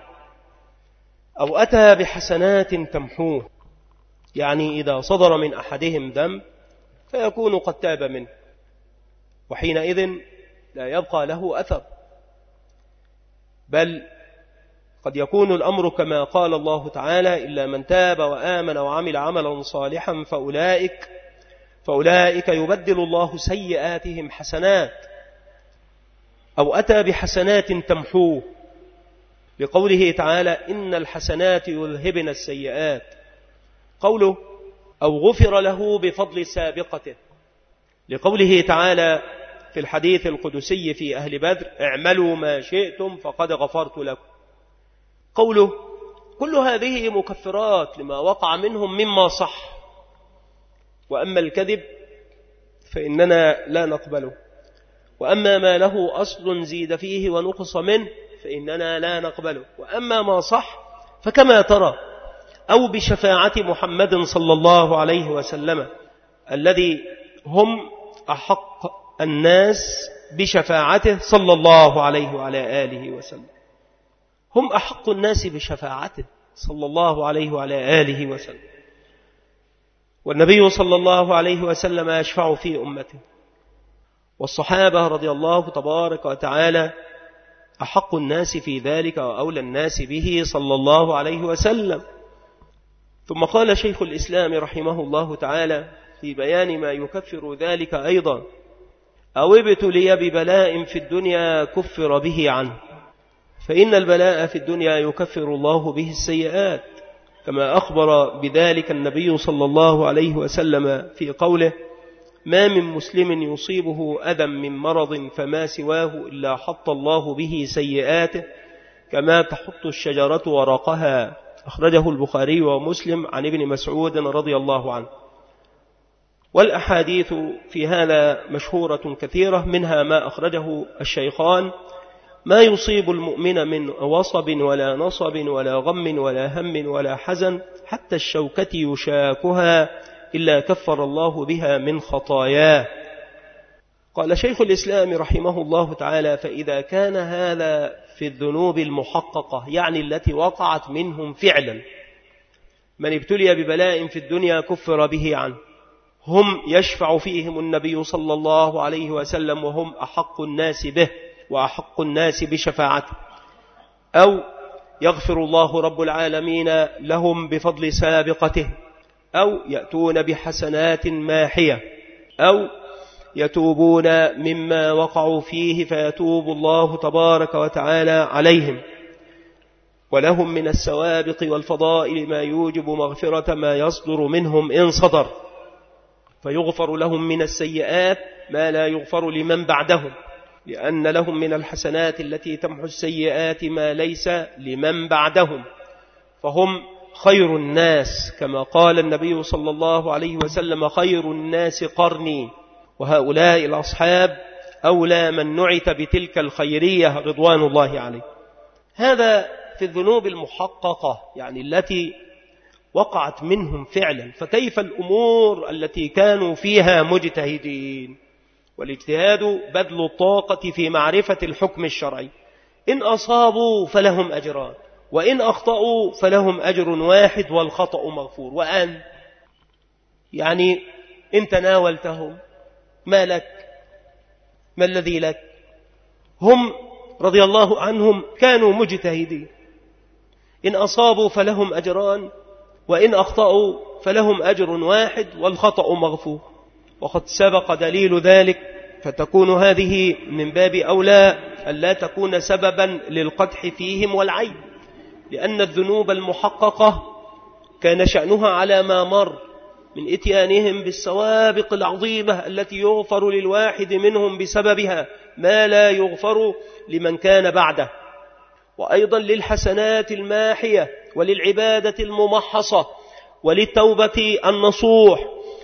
أو أتى بحسنات تمحوه، يعني إذا صدر من أحدهم ذنب فيكون قد تاب منه، وحينئذ لا يبقى له أثر، بل قد يكون الأمر كما قال الله تعالى: إلا من تاب وآمن وعمل عملا صالحا فأولئك, فأولئك يبدل الله سيئاتهم حسنات. أو أتى بحسنات تمحوه، لقوله تعالى: إن الحسنات يذهبن السيئات. قوله: أو غفر له بفضل سابقته، لقوله تعالى في الحديث القدسي في أهل بدر: اعملوا ما شئتم فقد غفرت لكم. قوله: كل هذه مكفرات لما وقع منهم مما صح، وأما الكذب فإننا لا نقبله، وأما ما له أصل زيد فيه ونقص منه فإننا لا نقبله، وأما ما صح فكما ترى أو بشفاعة محمد صلى الله عليه وسلم الذي هم أحق الناس بشفاعته صلى الله عليه وعلى آله وسلم، هم أحق الناس بشفاعته صلى الله عليه وعلى آله وسلم. والنبي صلى الله عليه وسلم يشفع في أمته، والصحابة رضي الله تبارك وتعالى أحق الناس في ذلك وأولى الناس به صلى الله عليه وسلم. ثم قال شيخ الإسلام رحمه الله تعالى في بيان ما يكفر ذلك أيضا: أو ابتلي ببلاء في الدنيا كفر به عنه، فإن البلاء في الدنيا يكفر الله به السيئات، كما أخبر بذلك النبي صلى الله عليه وسلم في قوله: ما من مسلم يصيبه أذى من مرض فما سواه إلا حط الله به سيئاته كما تحط الشجرة ورقها. أخرجه البخاري ومسلم عن ابن مسعود رضي الله عنه. والأحاديث في هذا مشهورة كثيرة، منها ما أخرجه الشيخان ما يصيب المؤمن من وصب ولا نصب ولا غم ولا هم ولا حزن حتى الشوكة يشاكها إلا كفر الله بها من خطاياه. قال شيخ الإسلام رحمه الله تعالى: فإذا كان هذا في الذنوب المحققة، يعني التي وقعت منهم فعلا، من ابتلي ببلاء في الدنيا كفر به عنه، هم يشفع فيهم النبي صلى الله عليه وسلم وهم أحق الناس به وأحق الناس بشفاعته، أو يغفر الله رب العالمين لهم بفضل سابقته، أو يأتون بحسنات ماحية، أو يتوبون مما وقعوا فيه فيتوب الله تبارك وتعالى عليهم، ولهم من السوابق والفضائل ما يوجب مغفرة ما يصدر منهم إن صدر، فيغفر لهم من السيئات ما لا يغفر لمن بعدهم، لأن لهم من الحسنات التي تمحو السيئات ما ليس لمن بعدهم، فهم خير الناس كما قال النبي صلى الله عليه وسلم: خير الناس قرني، وهؤلاء الأصحاب أولى من نعت بتلك الخيرية رضوان الله عليه. هذا في الذنوب المحققة، يعني التي وقعت منهم فعلا. فكيف الأمور التي كانوا فيها مجتهدين؟ والاجتهاد بذل الطاقة في معرفة الحكم الشرعي. إن أصابوا فلهم أجران، وإن أخطأوا فلهم أجر واحد والخطأ مغفور. وأن يعني إن تناولتهم ما لك؟ ما الذي لك؟ هم رضي الله عنهم كانوا مجتهدين، إن أصابوا فلهم أجران، وإن أخطأوا فلهم أجر واحد والخطأ مغفور. وقد سبق دليل ذلك، فتكون هذه من باب أولى ألا تكون سببا للقدح فيهم والعيب، لأن الذنوب المحققة كان شأنها على ما مر من إتيانهم بالسوابق العظيمة التي يغفر للواحد منهم بسببها ما لا يغفر لمن كان بعده، وأيضا للحسنات الماحية وللعبادة الممحصة وللتوبة النصوح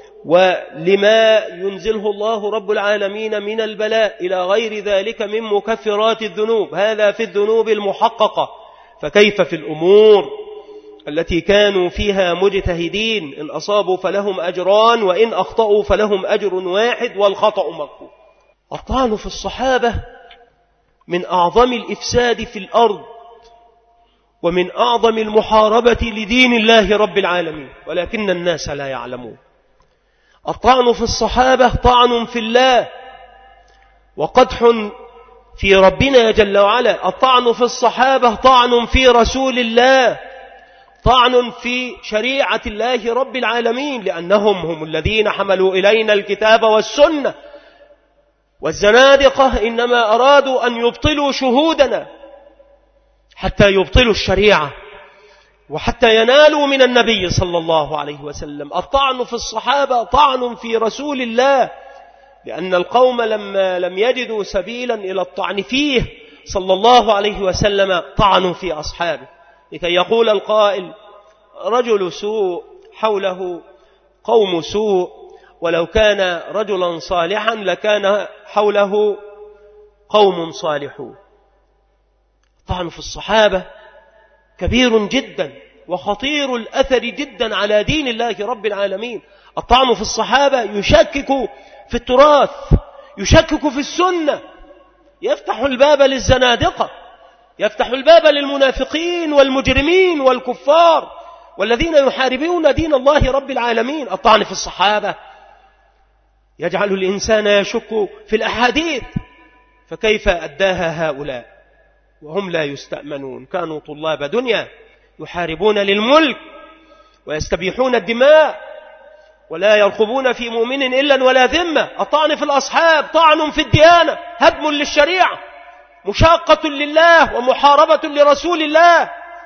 ولما ينزله الله رب العالمين من البلاء إلى غير ذلك من مكفرات الذنوب. هذا في الذنوب المحققة، فكيف في الأمور التي كانوا فيها مجتهدين؟ إن أصابوا فلهم أجران، وإن أخطأوا فلهم أجر واحد والخطأ مغفور. الطعن في الصحابة من أعظم الإفساد في الأرض ومن أعظم المحاربة لدين الله رب العالمين، ولكن الناس لا يعلمون. الطعن في الصحابة طعن في الله وقدح في ربنا جل وعلا. الطعن في الصحابة طعن في رسول الله، طعن في شريعة الله رب العالمين، لأنهم هم الذين حملوا إلينا الكتاب والسنة، والزنادقة إنما أرادوا أن يبطلوا شهودنا حتى يبطلوا الشريعة وحتى ينالوا من النبي صلى الله عليه وسلم. الطعن في الصحابة طعن في رسول الله، لأن القوم لما لم يجدوا سبيلا إلى الطعن فيه صلى الله عليه وسلم طعنوا في أصحابه، لكي يقول القائل: رجل سوء حوله قوم سوء، ولو كان رجلا صالحا لكان حوله قوم صالحون. الطعن في الصحابة كبير جدا وخطير الأثر جدا على دين الله رب العالمين. الطعن في الصحابة يشكك في التراث، يشكك في السنة، يفتح الباب للزنادقة، يفتح الباب للمنافقين والمجرمين والكفار والذين يحاربون دين الله رب العالمين. الطعن في الصحابة يجعل الإنسان يشك في الأحاديث، فكيف أداها هؤلاء وهم لا يستأمنون؟ كانوا طلاب دنيا يحاربون للملك ويستبيحون الدماء ولا يرقبون في مؤمن إلا ولا ذمة. الطعن في الأصحاب طعن في الديانة، هدم للشريعة، مشاقة لله ومحاربة لرسول الله،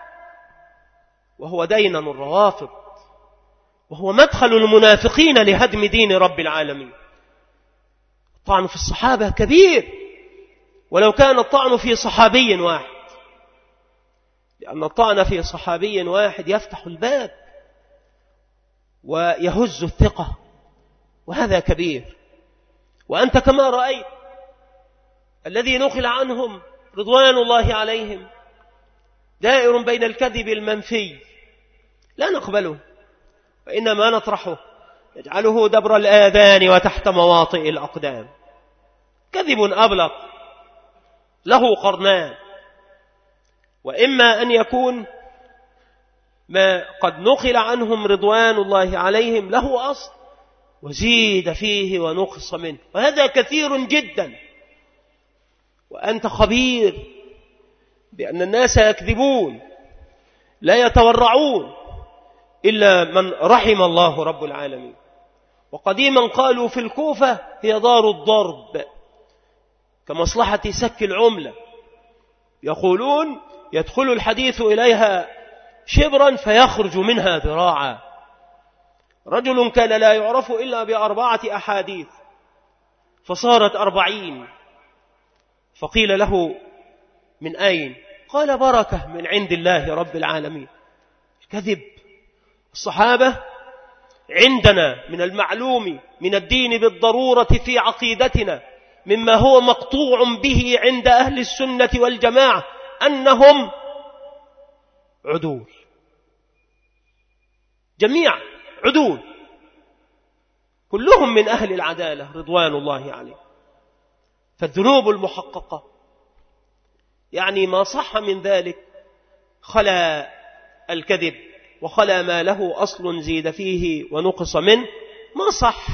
وهو دينن الروافض، وهو مدخل المنافقين لهدم دين رب العالمين. الطعن في الصحابة كبير، ولو كان الطعن في صحابي واحد، لأن الطعن في صحابي واحد يفتح الباب ويهز الثقة، وهذا كبير. وأنت كما رأيت الذي نقل عنهم رضوان الله عليهم دائر بين الكذب المنفي لا نقبله، وإنما نطرحه نجعله دبر الآذان وتحت مواطئ الأقدام. كذب أبلق له قرنان، وإما أن يكون ما قد نقل عنهم رضوان الله عليهم له أصل وزيد فيه ونقص منه، وهذا كثير جدا، وأنت خبير بأن الناس يكذبون لا يتورعون إلا من رحم الله رب العالمين. وقديما قالوا في الكوفة هي دار الضرب كمصلحة سك العملة، يقولون يدخل الحديث إليها شبرا فيخرج منها ذراعا. رجل كان لا يعرف إلا بأربعة أحاديث فصارت أربعين، فقيل له من أين؟ قال بركة من عند الله رب العالمين. كذب. الصحابة عندنا من المعلوم من الدين بالضرورة في عقيدتنا مما هو مقطوع به عند أهل السنة والجماعة أنهم عدول، جميع عدول، كلهم من أهل العدالة رضوان الله عليه. فالذنوب المحققة يعني ما صح من ذلك خلا الكذب وخلا ما له أصل زيد فيه ونقص منه، ما صح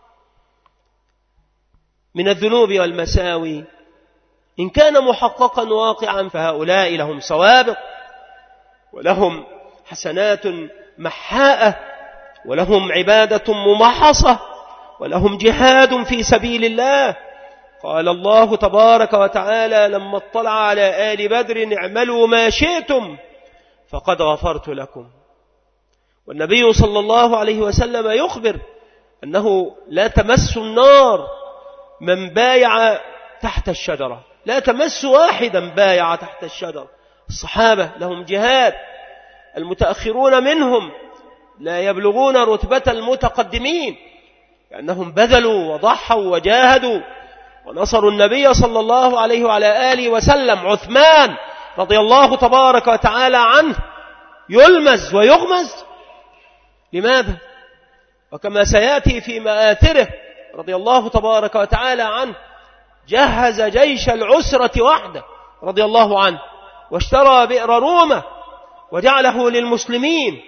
من الذنوب والمساوي إن كان محققا واقعا فهؤلاء لهم سوابق ولهم حسنات محاءة ولهم عبادة ممحصة ولهم جهاد في سبيل الله. قال الله تبارك وتعالى لما اطلع على آل بدر اعملوا ما شئتم فقد غفرت لكم. والنبي صلى الله عليه وسلم يخبر أنه لا تمس النار من بايع تحت الشجرة، لا تمس واحدا بايع تحت الشجرة. الصحابة لهم جهاد، المتأخرون منهم لا يبلغون رتبة المتقدمين لأنهم بذلوا وضحوا وجاهدوا ونصروا النبي صلى الله عليه وعلى آله وسلم. عثمان رضي الله تبارك وتعالى عنه يلمز ويغمز، لماذا؟ وكما سيأتي في مآثره رضي الله تبارك وتعالى عنه جهز جيش العسرة وحده رضي الله عنه واشترى بئر رومة وجعله للمسلمين،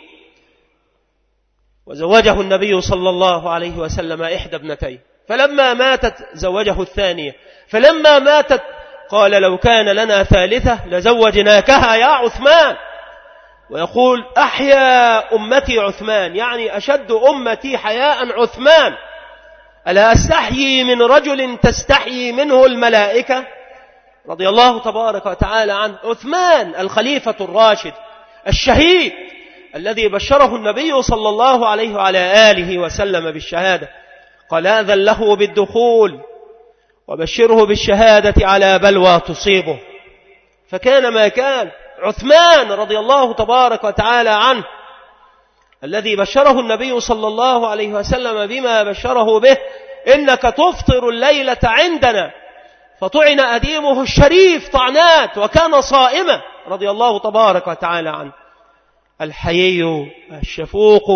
وزوجه النبي صلى الله عليه وسلم إحدى ابنتيه، فلما ماتت زوجه الثانية، فلما ماتت قال لو كان لنا ثالثة لزوجناكها يا عثمان. ويقول أحيا أمتي عثمان، يعني أشد أمتي حياء عثمان. ألا أستحيي من رجل تستحيي منه الملائكة؟ رضي الله تبارك وتعالى عنه. عثمان الخليفة الراشد الشهيد الذي بشره النبي صلى الله عليه وعلى آله وسلم بالشهادة، قال آذن له بالدخول وبشره بالشهادة على بلوى تصيبه. فكان ما كان. عثمان رضي الله تبارك وتعالى عنه الذي بشره النبي صلى الله عليه وسلم بما بشره به، إنك تفطر الليلة عندنا، فطعن أديمه الشريف طعنات وكان صائما رضي الله تبارك وتعالى عنه. الحيي الشفوق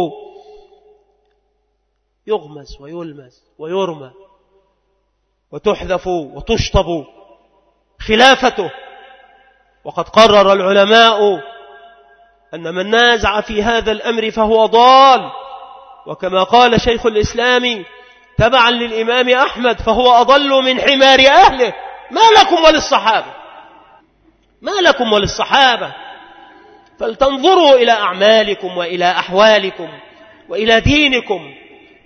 يغمز ويلمز ويرمى وتحذف وتشطب خلافته. وقد قرر العلماء أن من نازع في هذا الأمر فهو ضال، وكما قال شيخ الإسلام تبعا للإمام أحمد فهو أضل من حمار أهله. ما لكم وللصحابة، ما لكم وللصحابة، فلتنظروا إلى أعمالكم وإلى أحوالكم وإلى دينكم.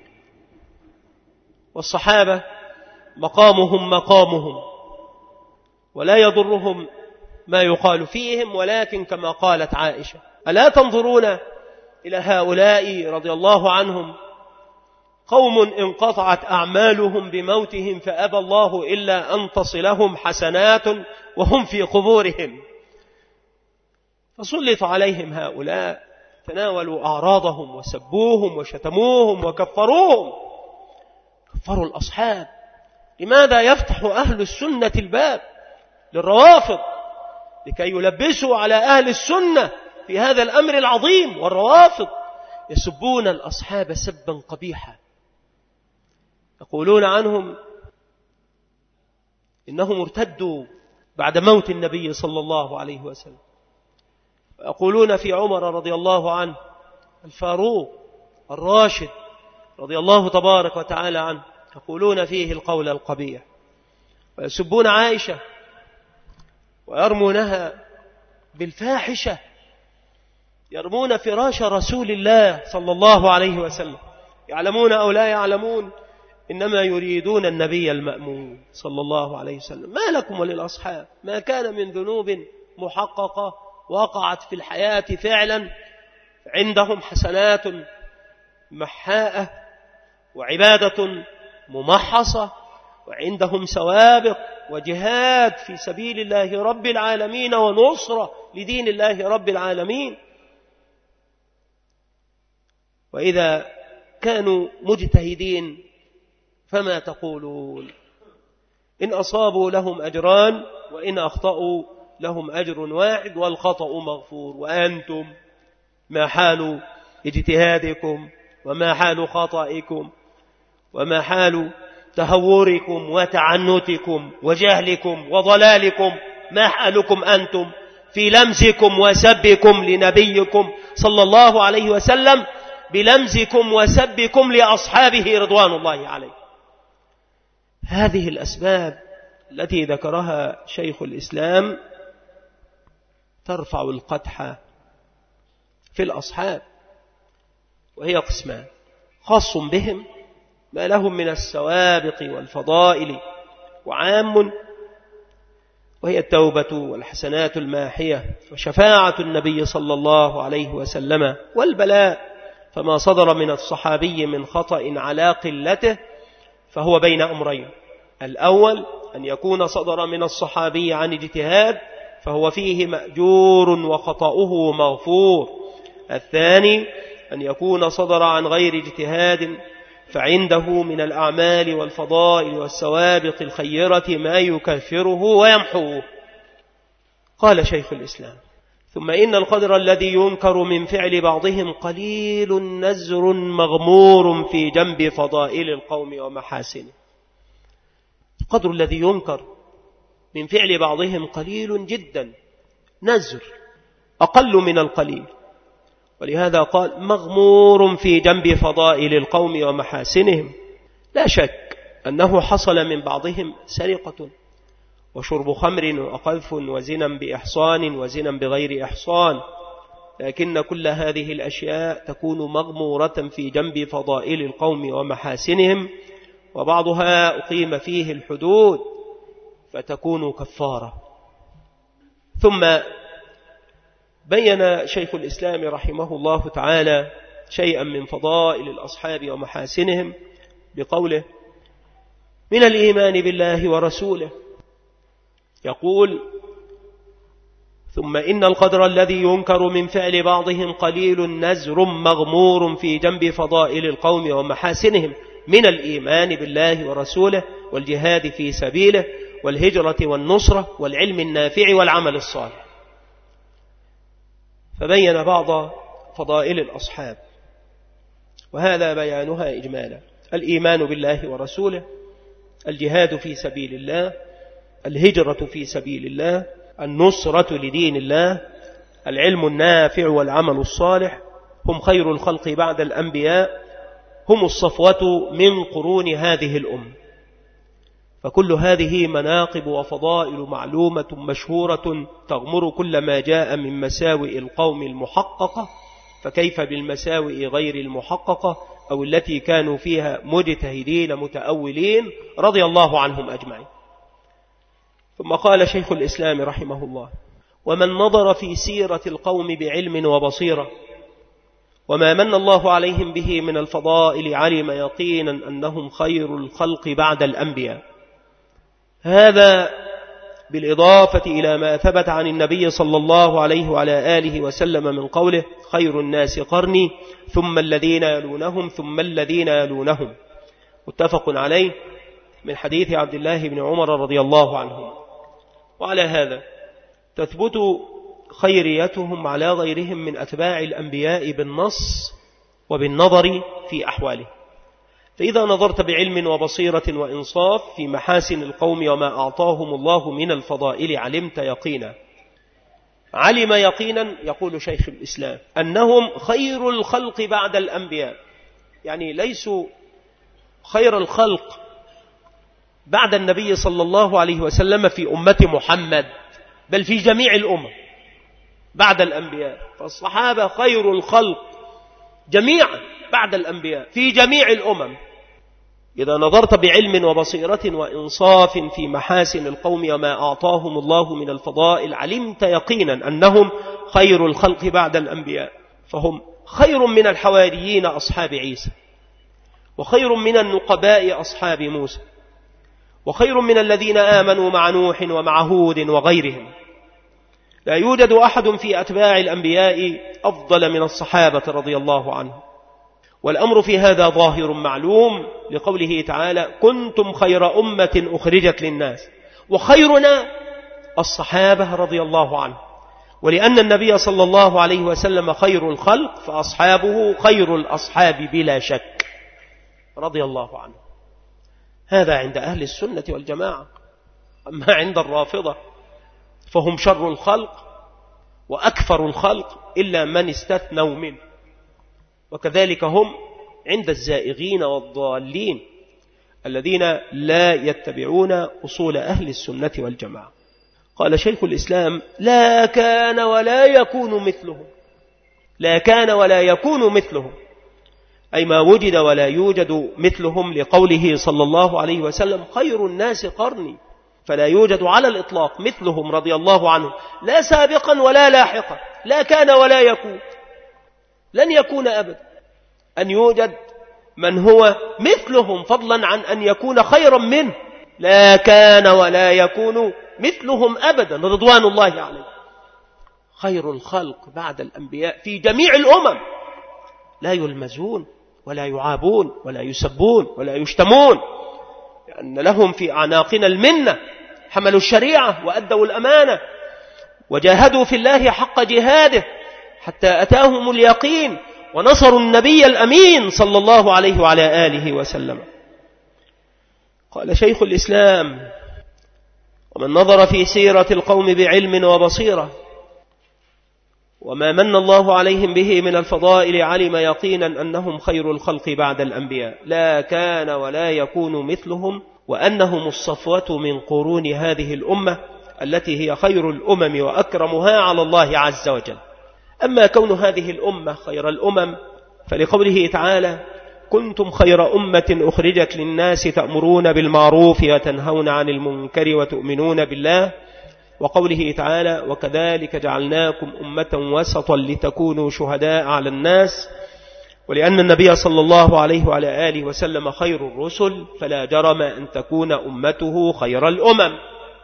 والصحابة مقامهم مقامهم ولا يضرهم ما يقال فيهم، ولكن كما قالت عائشة ألا تنظرون إلى هؤلاء رضي الله عنهم قوم انقطعت أعمالهم بموتهم فأبى الله إلا أن تصلهم حسنات وهم في قبورهم، فسلط عليهم هؤلاء تناولوا أعراضهم وسبوهم وشتموهم وكفروهم، كفروا الأصحاب. لماذا يفتح أهل السنة الباب للروافض لكي يلبسوا على أهل السنة في هذا الأمر العظيم. والروافض يسبون الأصحاب سبا قبيحا، يقولون عنهم إنهم ارتدوا بعد موت النبي صلى الله عليه وسلم، ويقولون في عمر رضي الله عنه الفاروق الراشد رضي الله تبارك وتعالى عنه، يقولون فيه القول القبيح، ويسبون عائشة ويرمونها بالفاحشة، يرمون فراش رسول الله صلى الله عليه وسلم، يعلمون أو لا يعلمون إنما يريدون النبي المأمون صلى الله عليه وسلم. ما لكم وللأصحاب ما كان من ذنوب محققة وقعت في الحياة فعلا، عندهم حسنات محاءة وعبادة ممحصة، وعندهم سوابق وجهاد في سبيل الله رب العالمين ونصرة لدين الله رب العالمين. وإذا كانوا مجتهدين فما تقولون؟ إن أصابوا لهم أجران وإن أخطأوا لهم أجر واحد والخطأ مغفور. وأنتم ما حال اجتهادكم وما حال خطئكم وما حال تهوركم وتعنتكم وجهلكم وضلالكم؟ ما حالكم أنتم في لمزكم وسبكم لنبيكم صلى الله عليه وسلم بلمزكم وسبكم لأصحابه رضوان الله عليه؟ هذه الأسباب التي ذكرها شيخ الإسلام ترفع القدح في الأصحاب، وهي قسمان: خاص بهم ما لهم من السوابق والفضائل، وعام وهي التوبة والحسنات الماحية وشفاعة النبي صلى الله عليه وسلم، والبلاء فما صدر من الصحابي من خطأ على قلته فهو بين أمرين: الأول أن يكون صدر من الصحابي عن اجتهاد فهو فيه مأجور وخطأه مغفور. الثاني أن يكون صدر عن غير اجتهاد فعنده من الأعمال والفضائل والسوابق الخيرة ما يكفره ويمحوه. قال شيخ الإسلام: ثم إن القدر الذي ينكر من فعل بعضهم قليل نزر مغمور في جنب فضائل القوم ومحاسنه. القدر الذي ينكر من فعل بعضهم قليل جدا، نزر أقل من القليل، ولهذا قال مغمور في جنب فضائل القوم ومحاسنهم. لا شك أنه حصل من بعضهم سرقة وشرب خمر وقذف وزنا بإحصان وزنا بغير إحصان، لكن كل هذه الأشياء تكون مغمورة في جنب فضائل القوم ومحاسنهم، وبعضها أقيم فيه الحدود فتكون كفارة. ثم بين شيخ الإسلام رحمه الله تعالى شيئا من فضائل الأصحاب ومحاسنهم بقوله: من الإيمان بالله ورسوله، يقول: ثم إن القدر الذي ينكر من فعل بعضهم قليل نزر مغمور في جنب فضائل القوم ومحاسنهم من الإيمان بالله ورسوله والجهاد في سبيله والهجرة والنصرة والعلم النافع والعمل الصالح. فبين بعض فضائل الأصحاب، وهذا بيانها إجمالا: الإيمان بالله ورسوله، الجهاد في سبيل الله، الهجرة في سبيل الله، النصرة لدين الله، العلم النافع والعمل الصالح، هم خير الخلق بعد الأنبياء، هم الصفوة من قرون هذه الأمة. فكل هذه مناقب وفضائل معلومة مشهورة تغمر كل ما جاء من مساوئ القوم المحققة، فكيف بالمساوئ غير المحققة أو التي كانوا فيها مجتهدين متأولين رضي الله عنهم أجمعين. ثم قال شيخ الإسلام رحمه الله: ومن نظر في سيرة القوم بعلم وبصيرة وما من الله عليهم به من الفضائل علم يقينا أنهم خير الخلق بعد الأنبياء. هذا بالإضافة إلى ما ثبت عن النبي صلى الله عليه وعلى آله وسلم من قوله: خير الناس قرني ثم الذين يلونهم ثم الذين يلونهم، متفق عليه من حديث عبد الله بن عمر رضي الله عنه. وعلى هذا تثبت خيريتهم على غيرهم من أتباع الأنبياء بالنص وبالنظر في أحواله. فإذا نظرت بعلم وبصيرة وإنصاف في محاسن القوم وما أعطاهم الله من الفضائل علمت يقينا علم يقينا يقول شيخ الإسلام أنهم خير الخلق بعد الأنبياء، يعني ليسوا خير الخلق بعد النبي صلى الله عليه وسلم في أمة محمد، بل في جميع الأمم بعد الأنبياء. فالصحابة خير الخلق جميعا بعد الأنبياء في جميع الأمم. إذا نظرت بعلم وبصيرة وإنصاف في محاسن القوم وما أعطاهم الله من الفضائل علمت يقينا أنهم خير الخلق بعد الأنبياء، فهم خير من الحواريين أصحاب عيسى، وخير من النقباء أصحاب موسى، وخير من الذين آمنوا مع نوح ومع هود وغيرهم. لا يوجد أحد في أتباع الأنبياء أفضل من الصحابة رضي الله عنهم، والأمر في هذا ظاهر معلوم لقوله تعالى كنتم خير أمة أخرجت للناس، وخيرنا الصحابة رضي الله عنهم. ولأن النبي صلى الله عليه وسلم خير الخلق فأصحابه خير الأصحاب بلا شك رضي الله عنه. هذا عند أهل السنة والجماعة. أما عند الرافضة فهم شر الخلق وأكثر الخلق إلا من استثنوا منه، وكذلك هم عند الزائغين والضالين الذين لا يتبعون أصول أهل السنة والجماعة. قال شيخ الإسلام لا كان ولا يكون مثلهم، لا كان ولا يكون مثلهم، أي ما وجد ولا يوجد مثلهم، لقوله صلى الله عليه وسلم خير الناس قرني، فلا يوجد على الإطلاق مثلهم رضي الله عنهم، لا سابقا ولا لاحقا، لا كان ولا يكون، لن يكون أبدا أن يوجد من هو مثلهم فضلا عن أن يكون خيرا منه، لا كان ولا يكون مثلهم أبدا رضوان الله عليه. خير الخلق بعد الأنبياء في جميع الأمم لا يلمزون ولا يعابون ولا يسبون ولا يشتمون، لأن لهم في أعناقنا المنة، حملوا الشريعة وأدوا الأمانة وجاهدوا في الله حق جهاده حتى أتاهم اليقين، ونصروا النبي الأمين صلى الله عليه وعلى آله وسلم. قال شيخ الإسلام ومن نظر في سيرة القوم بعلم وبصيرة وما من الله عليهم به من الفضائل علم يقينا أنهم خير الخلق بعد الأنبياء، لا كان ولا يكون مثلهم، وأنهم الصفوة من قرون هذه الأمة التي هي خير الأمم وأكرمها على الله عز وجل. أما كون هذه الأمة خير الأمم فلقوله تعالى كنتم خير أمة أخرجت للناس تأمرون بالمعروف وتنهون عن المنكر وتؤمنون بالله، وقوله تعالى وكذلك جعلناكم أمة وسطا لتكونوا شهداء على الناس، ولأن النبي صلى الله عليه وعلى آله وسلم خير الرسل فلا جرم أن تكون أمته خير الأمم.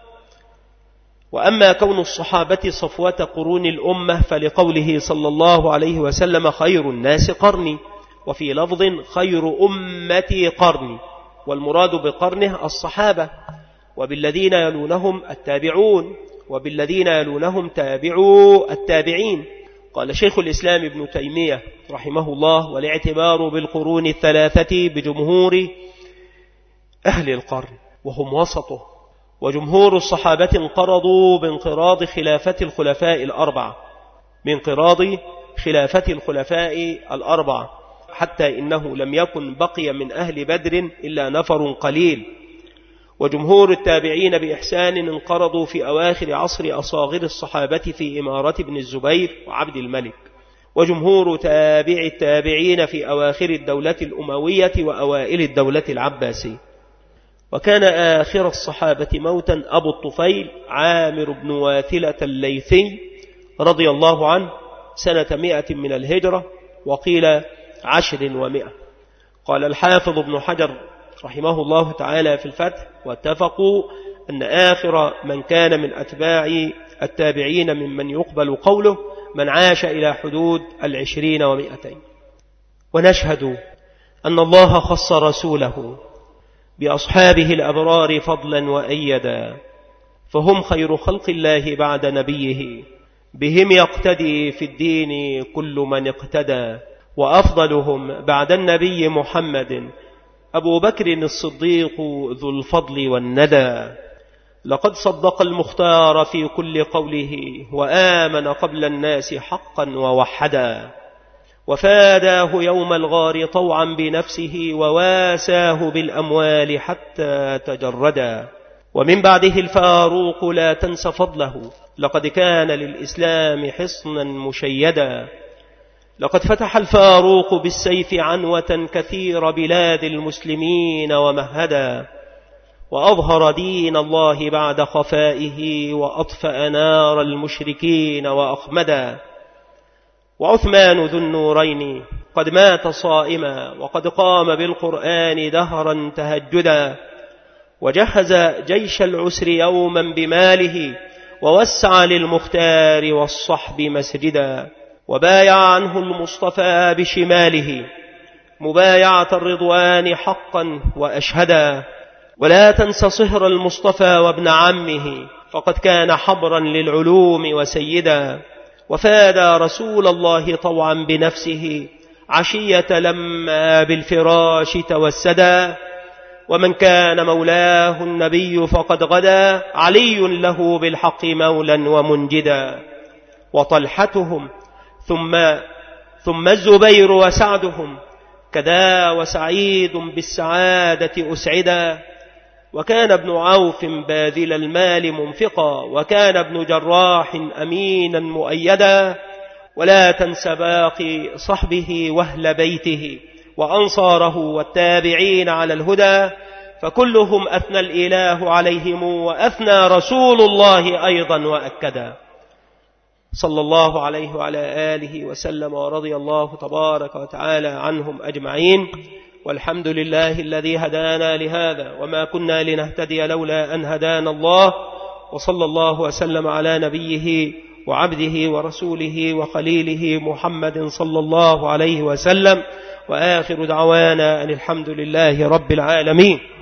وأما كون الصحابة صفوة قرون الأمة فلقوله صلى الله عليه وسلم خير الناس قرني، وفي لفظ خير أمتي قرني، والمراد بقرنه الصحابة، وبالذين يلونهم التابعون، وبالذين يلونهم تابعوا التابعين. قال شيخ الإسلام ابن تيمية رحمه الله والاعتبار بالقرون الثلاثة بجمهور أهل القرن وهم وسطه، وجمهور الصحابة انقرضوا بانقراض خلافة الخلفاء الأربعة بانقراض خلافة الخلفاء الأربعة حتى إنه لم يكن بقي من أهل بدر إلا نفر قليل. وجمهور التابعين بإحسان انقرضوا في أواخر عصر أصاغر الصحابة في إمارة ابن الزبير وعبد الملك، وجمهور تابع التابعين في أواخر الدولة الأموية وأوائل الدولة العباسية. وكان آخر الصحابة موتا أبو الطفيل عامر بن واثلة الليثي رضي الله عنه سنة مئة من الهجرة، وقيل عشر ومئة. قال الحافظ ابن حجر رحمه الله تعالى في الفتح واتفقوا أن آخر من كان من أتباع التابعين ممن يقبل قوله من عاش إلى حدود العشرين ومئتين. ونشهد أن الله خص رسوله بأصحابه الأبرار فضلا وأيدا، فهم خير خلق الله بعد نبيه، بهم يقتدي في الدين كل من اقتدى، وأفضلهم بعد النبي محمد أبو بكر الصديق ذو الفضل والندى. لقد صدق المختار في كل قوله، وآمن قبل الناس حقا ووحدا، وفاداه يوم الغار طوعا بنفسه، وواساه بالأموال حتى تجردا. ومن بعده الفاروق لا تنس فضله، لقد كان للإسلام حصنا مشيدا. لقد فتح الفاروق بالسيف عنوة كثير بلاد المسلمين ومهدا، وأظهر دين الله بعد خفائه، وأطفأ نار المشركين وأخمدا. وعثمان ذو النورين قد مات صائما، وقد قام بالقرآن دهرا تهجدا، وجهز جيش العسر يوما بماله، ووسع للمختار والصحب مسجدا. وبايع عنه المصطفى بشماله مبايعة الرضوان حقا وأشهدا. ولا تنس صهر المصطفى وابن عمه، فقد كان حبرا للعلوم وسيدا. وفادى رسول الله طوعا بنفسه عشية لما بالفراش توسدا. ومن كان مولاه النبي فقد غدا، علي له بالحق مولا ومنجدا. وطلحتهم ثم, ثم الزبير وسعدهم كذا، وسعيد بالسعادة أسعدا. وكان ابن عوف باذل المال منفقا، وكان ابن جراح أمينا مؤيدا. ولا تنس باقي صحبه وأهل بيته، وأنصاره والتابعين على الهدى، فكلهم أثنى الإله عليهم، وأثنى رسول الله أيضا وأكدا. صلى الله عليه وعلى آله وسلم، ورضي الله تبارك وتعالى عنهم أجمعين. والحمد لله الذي هدانا لهذا، وما كنا لنهتدي لولا أن هدانا الله. وصلى الله وسلم على نبيه وعبده ورسوله وخليله محمد صلى الله عليه وسلم. وآخر دعوانا أن الحمد لله رب العالمين.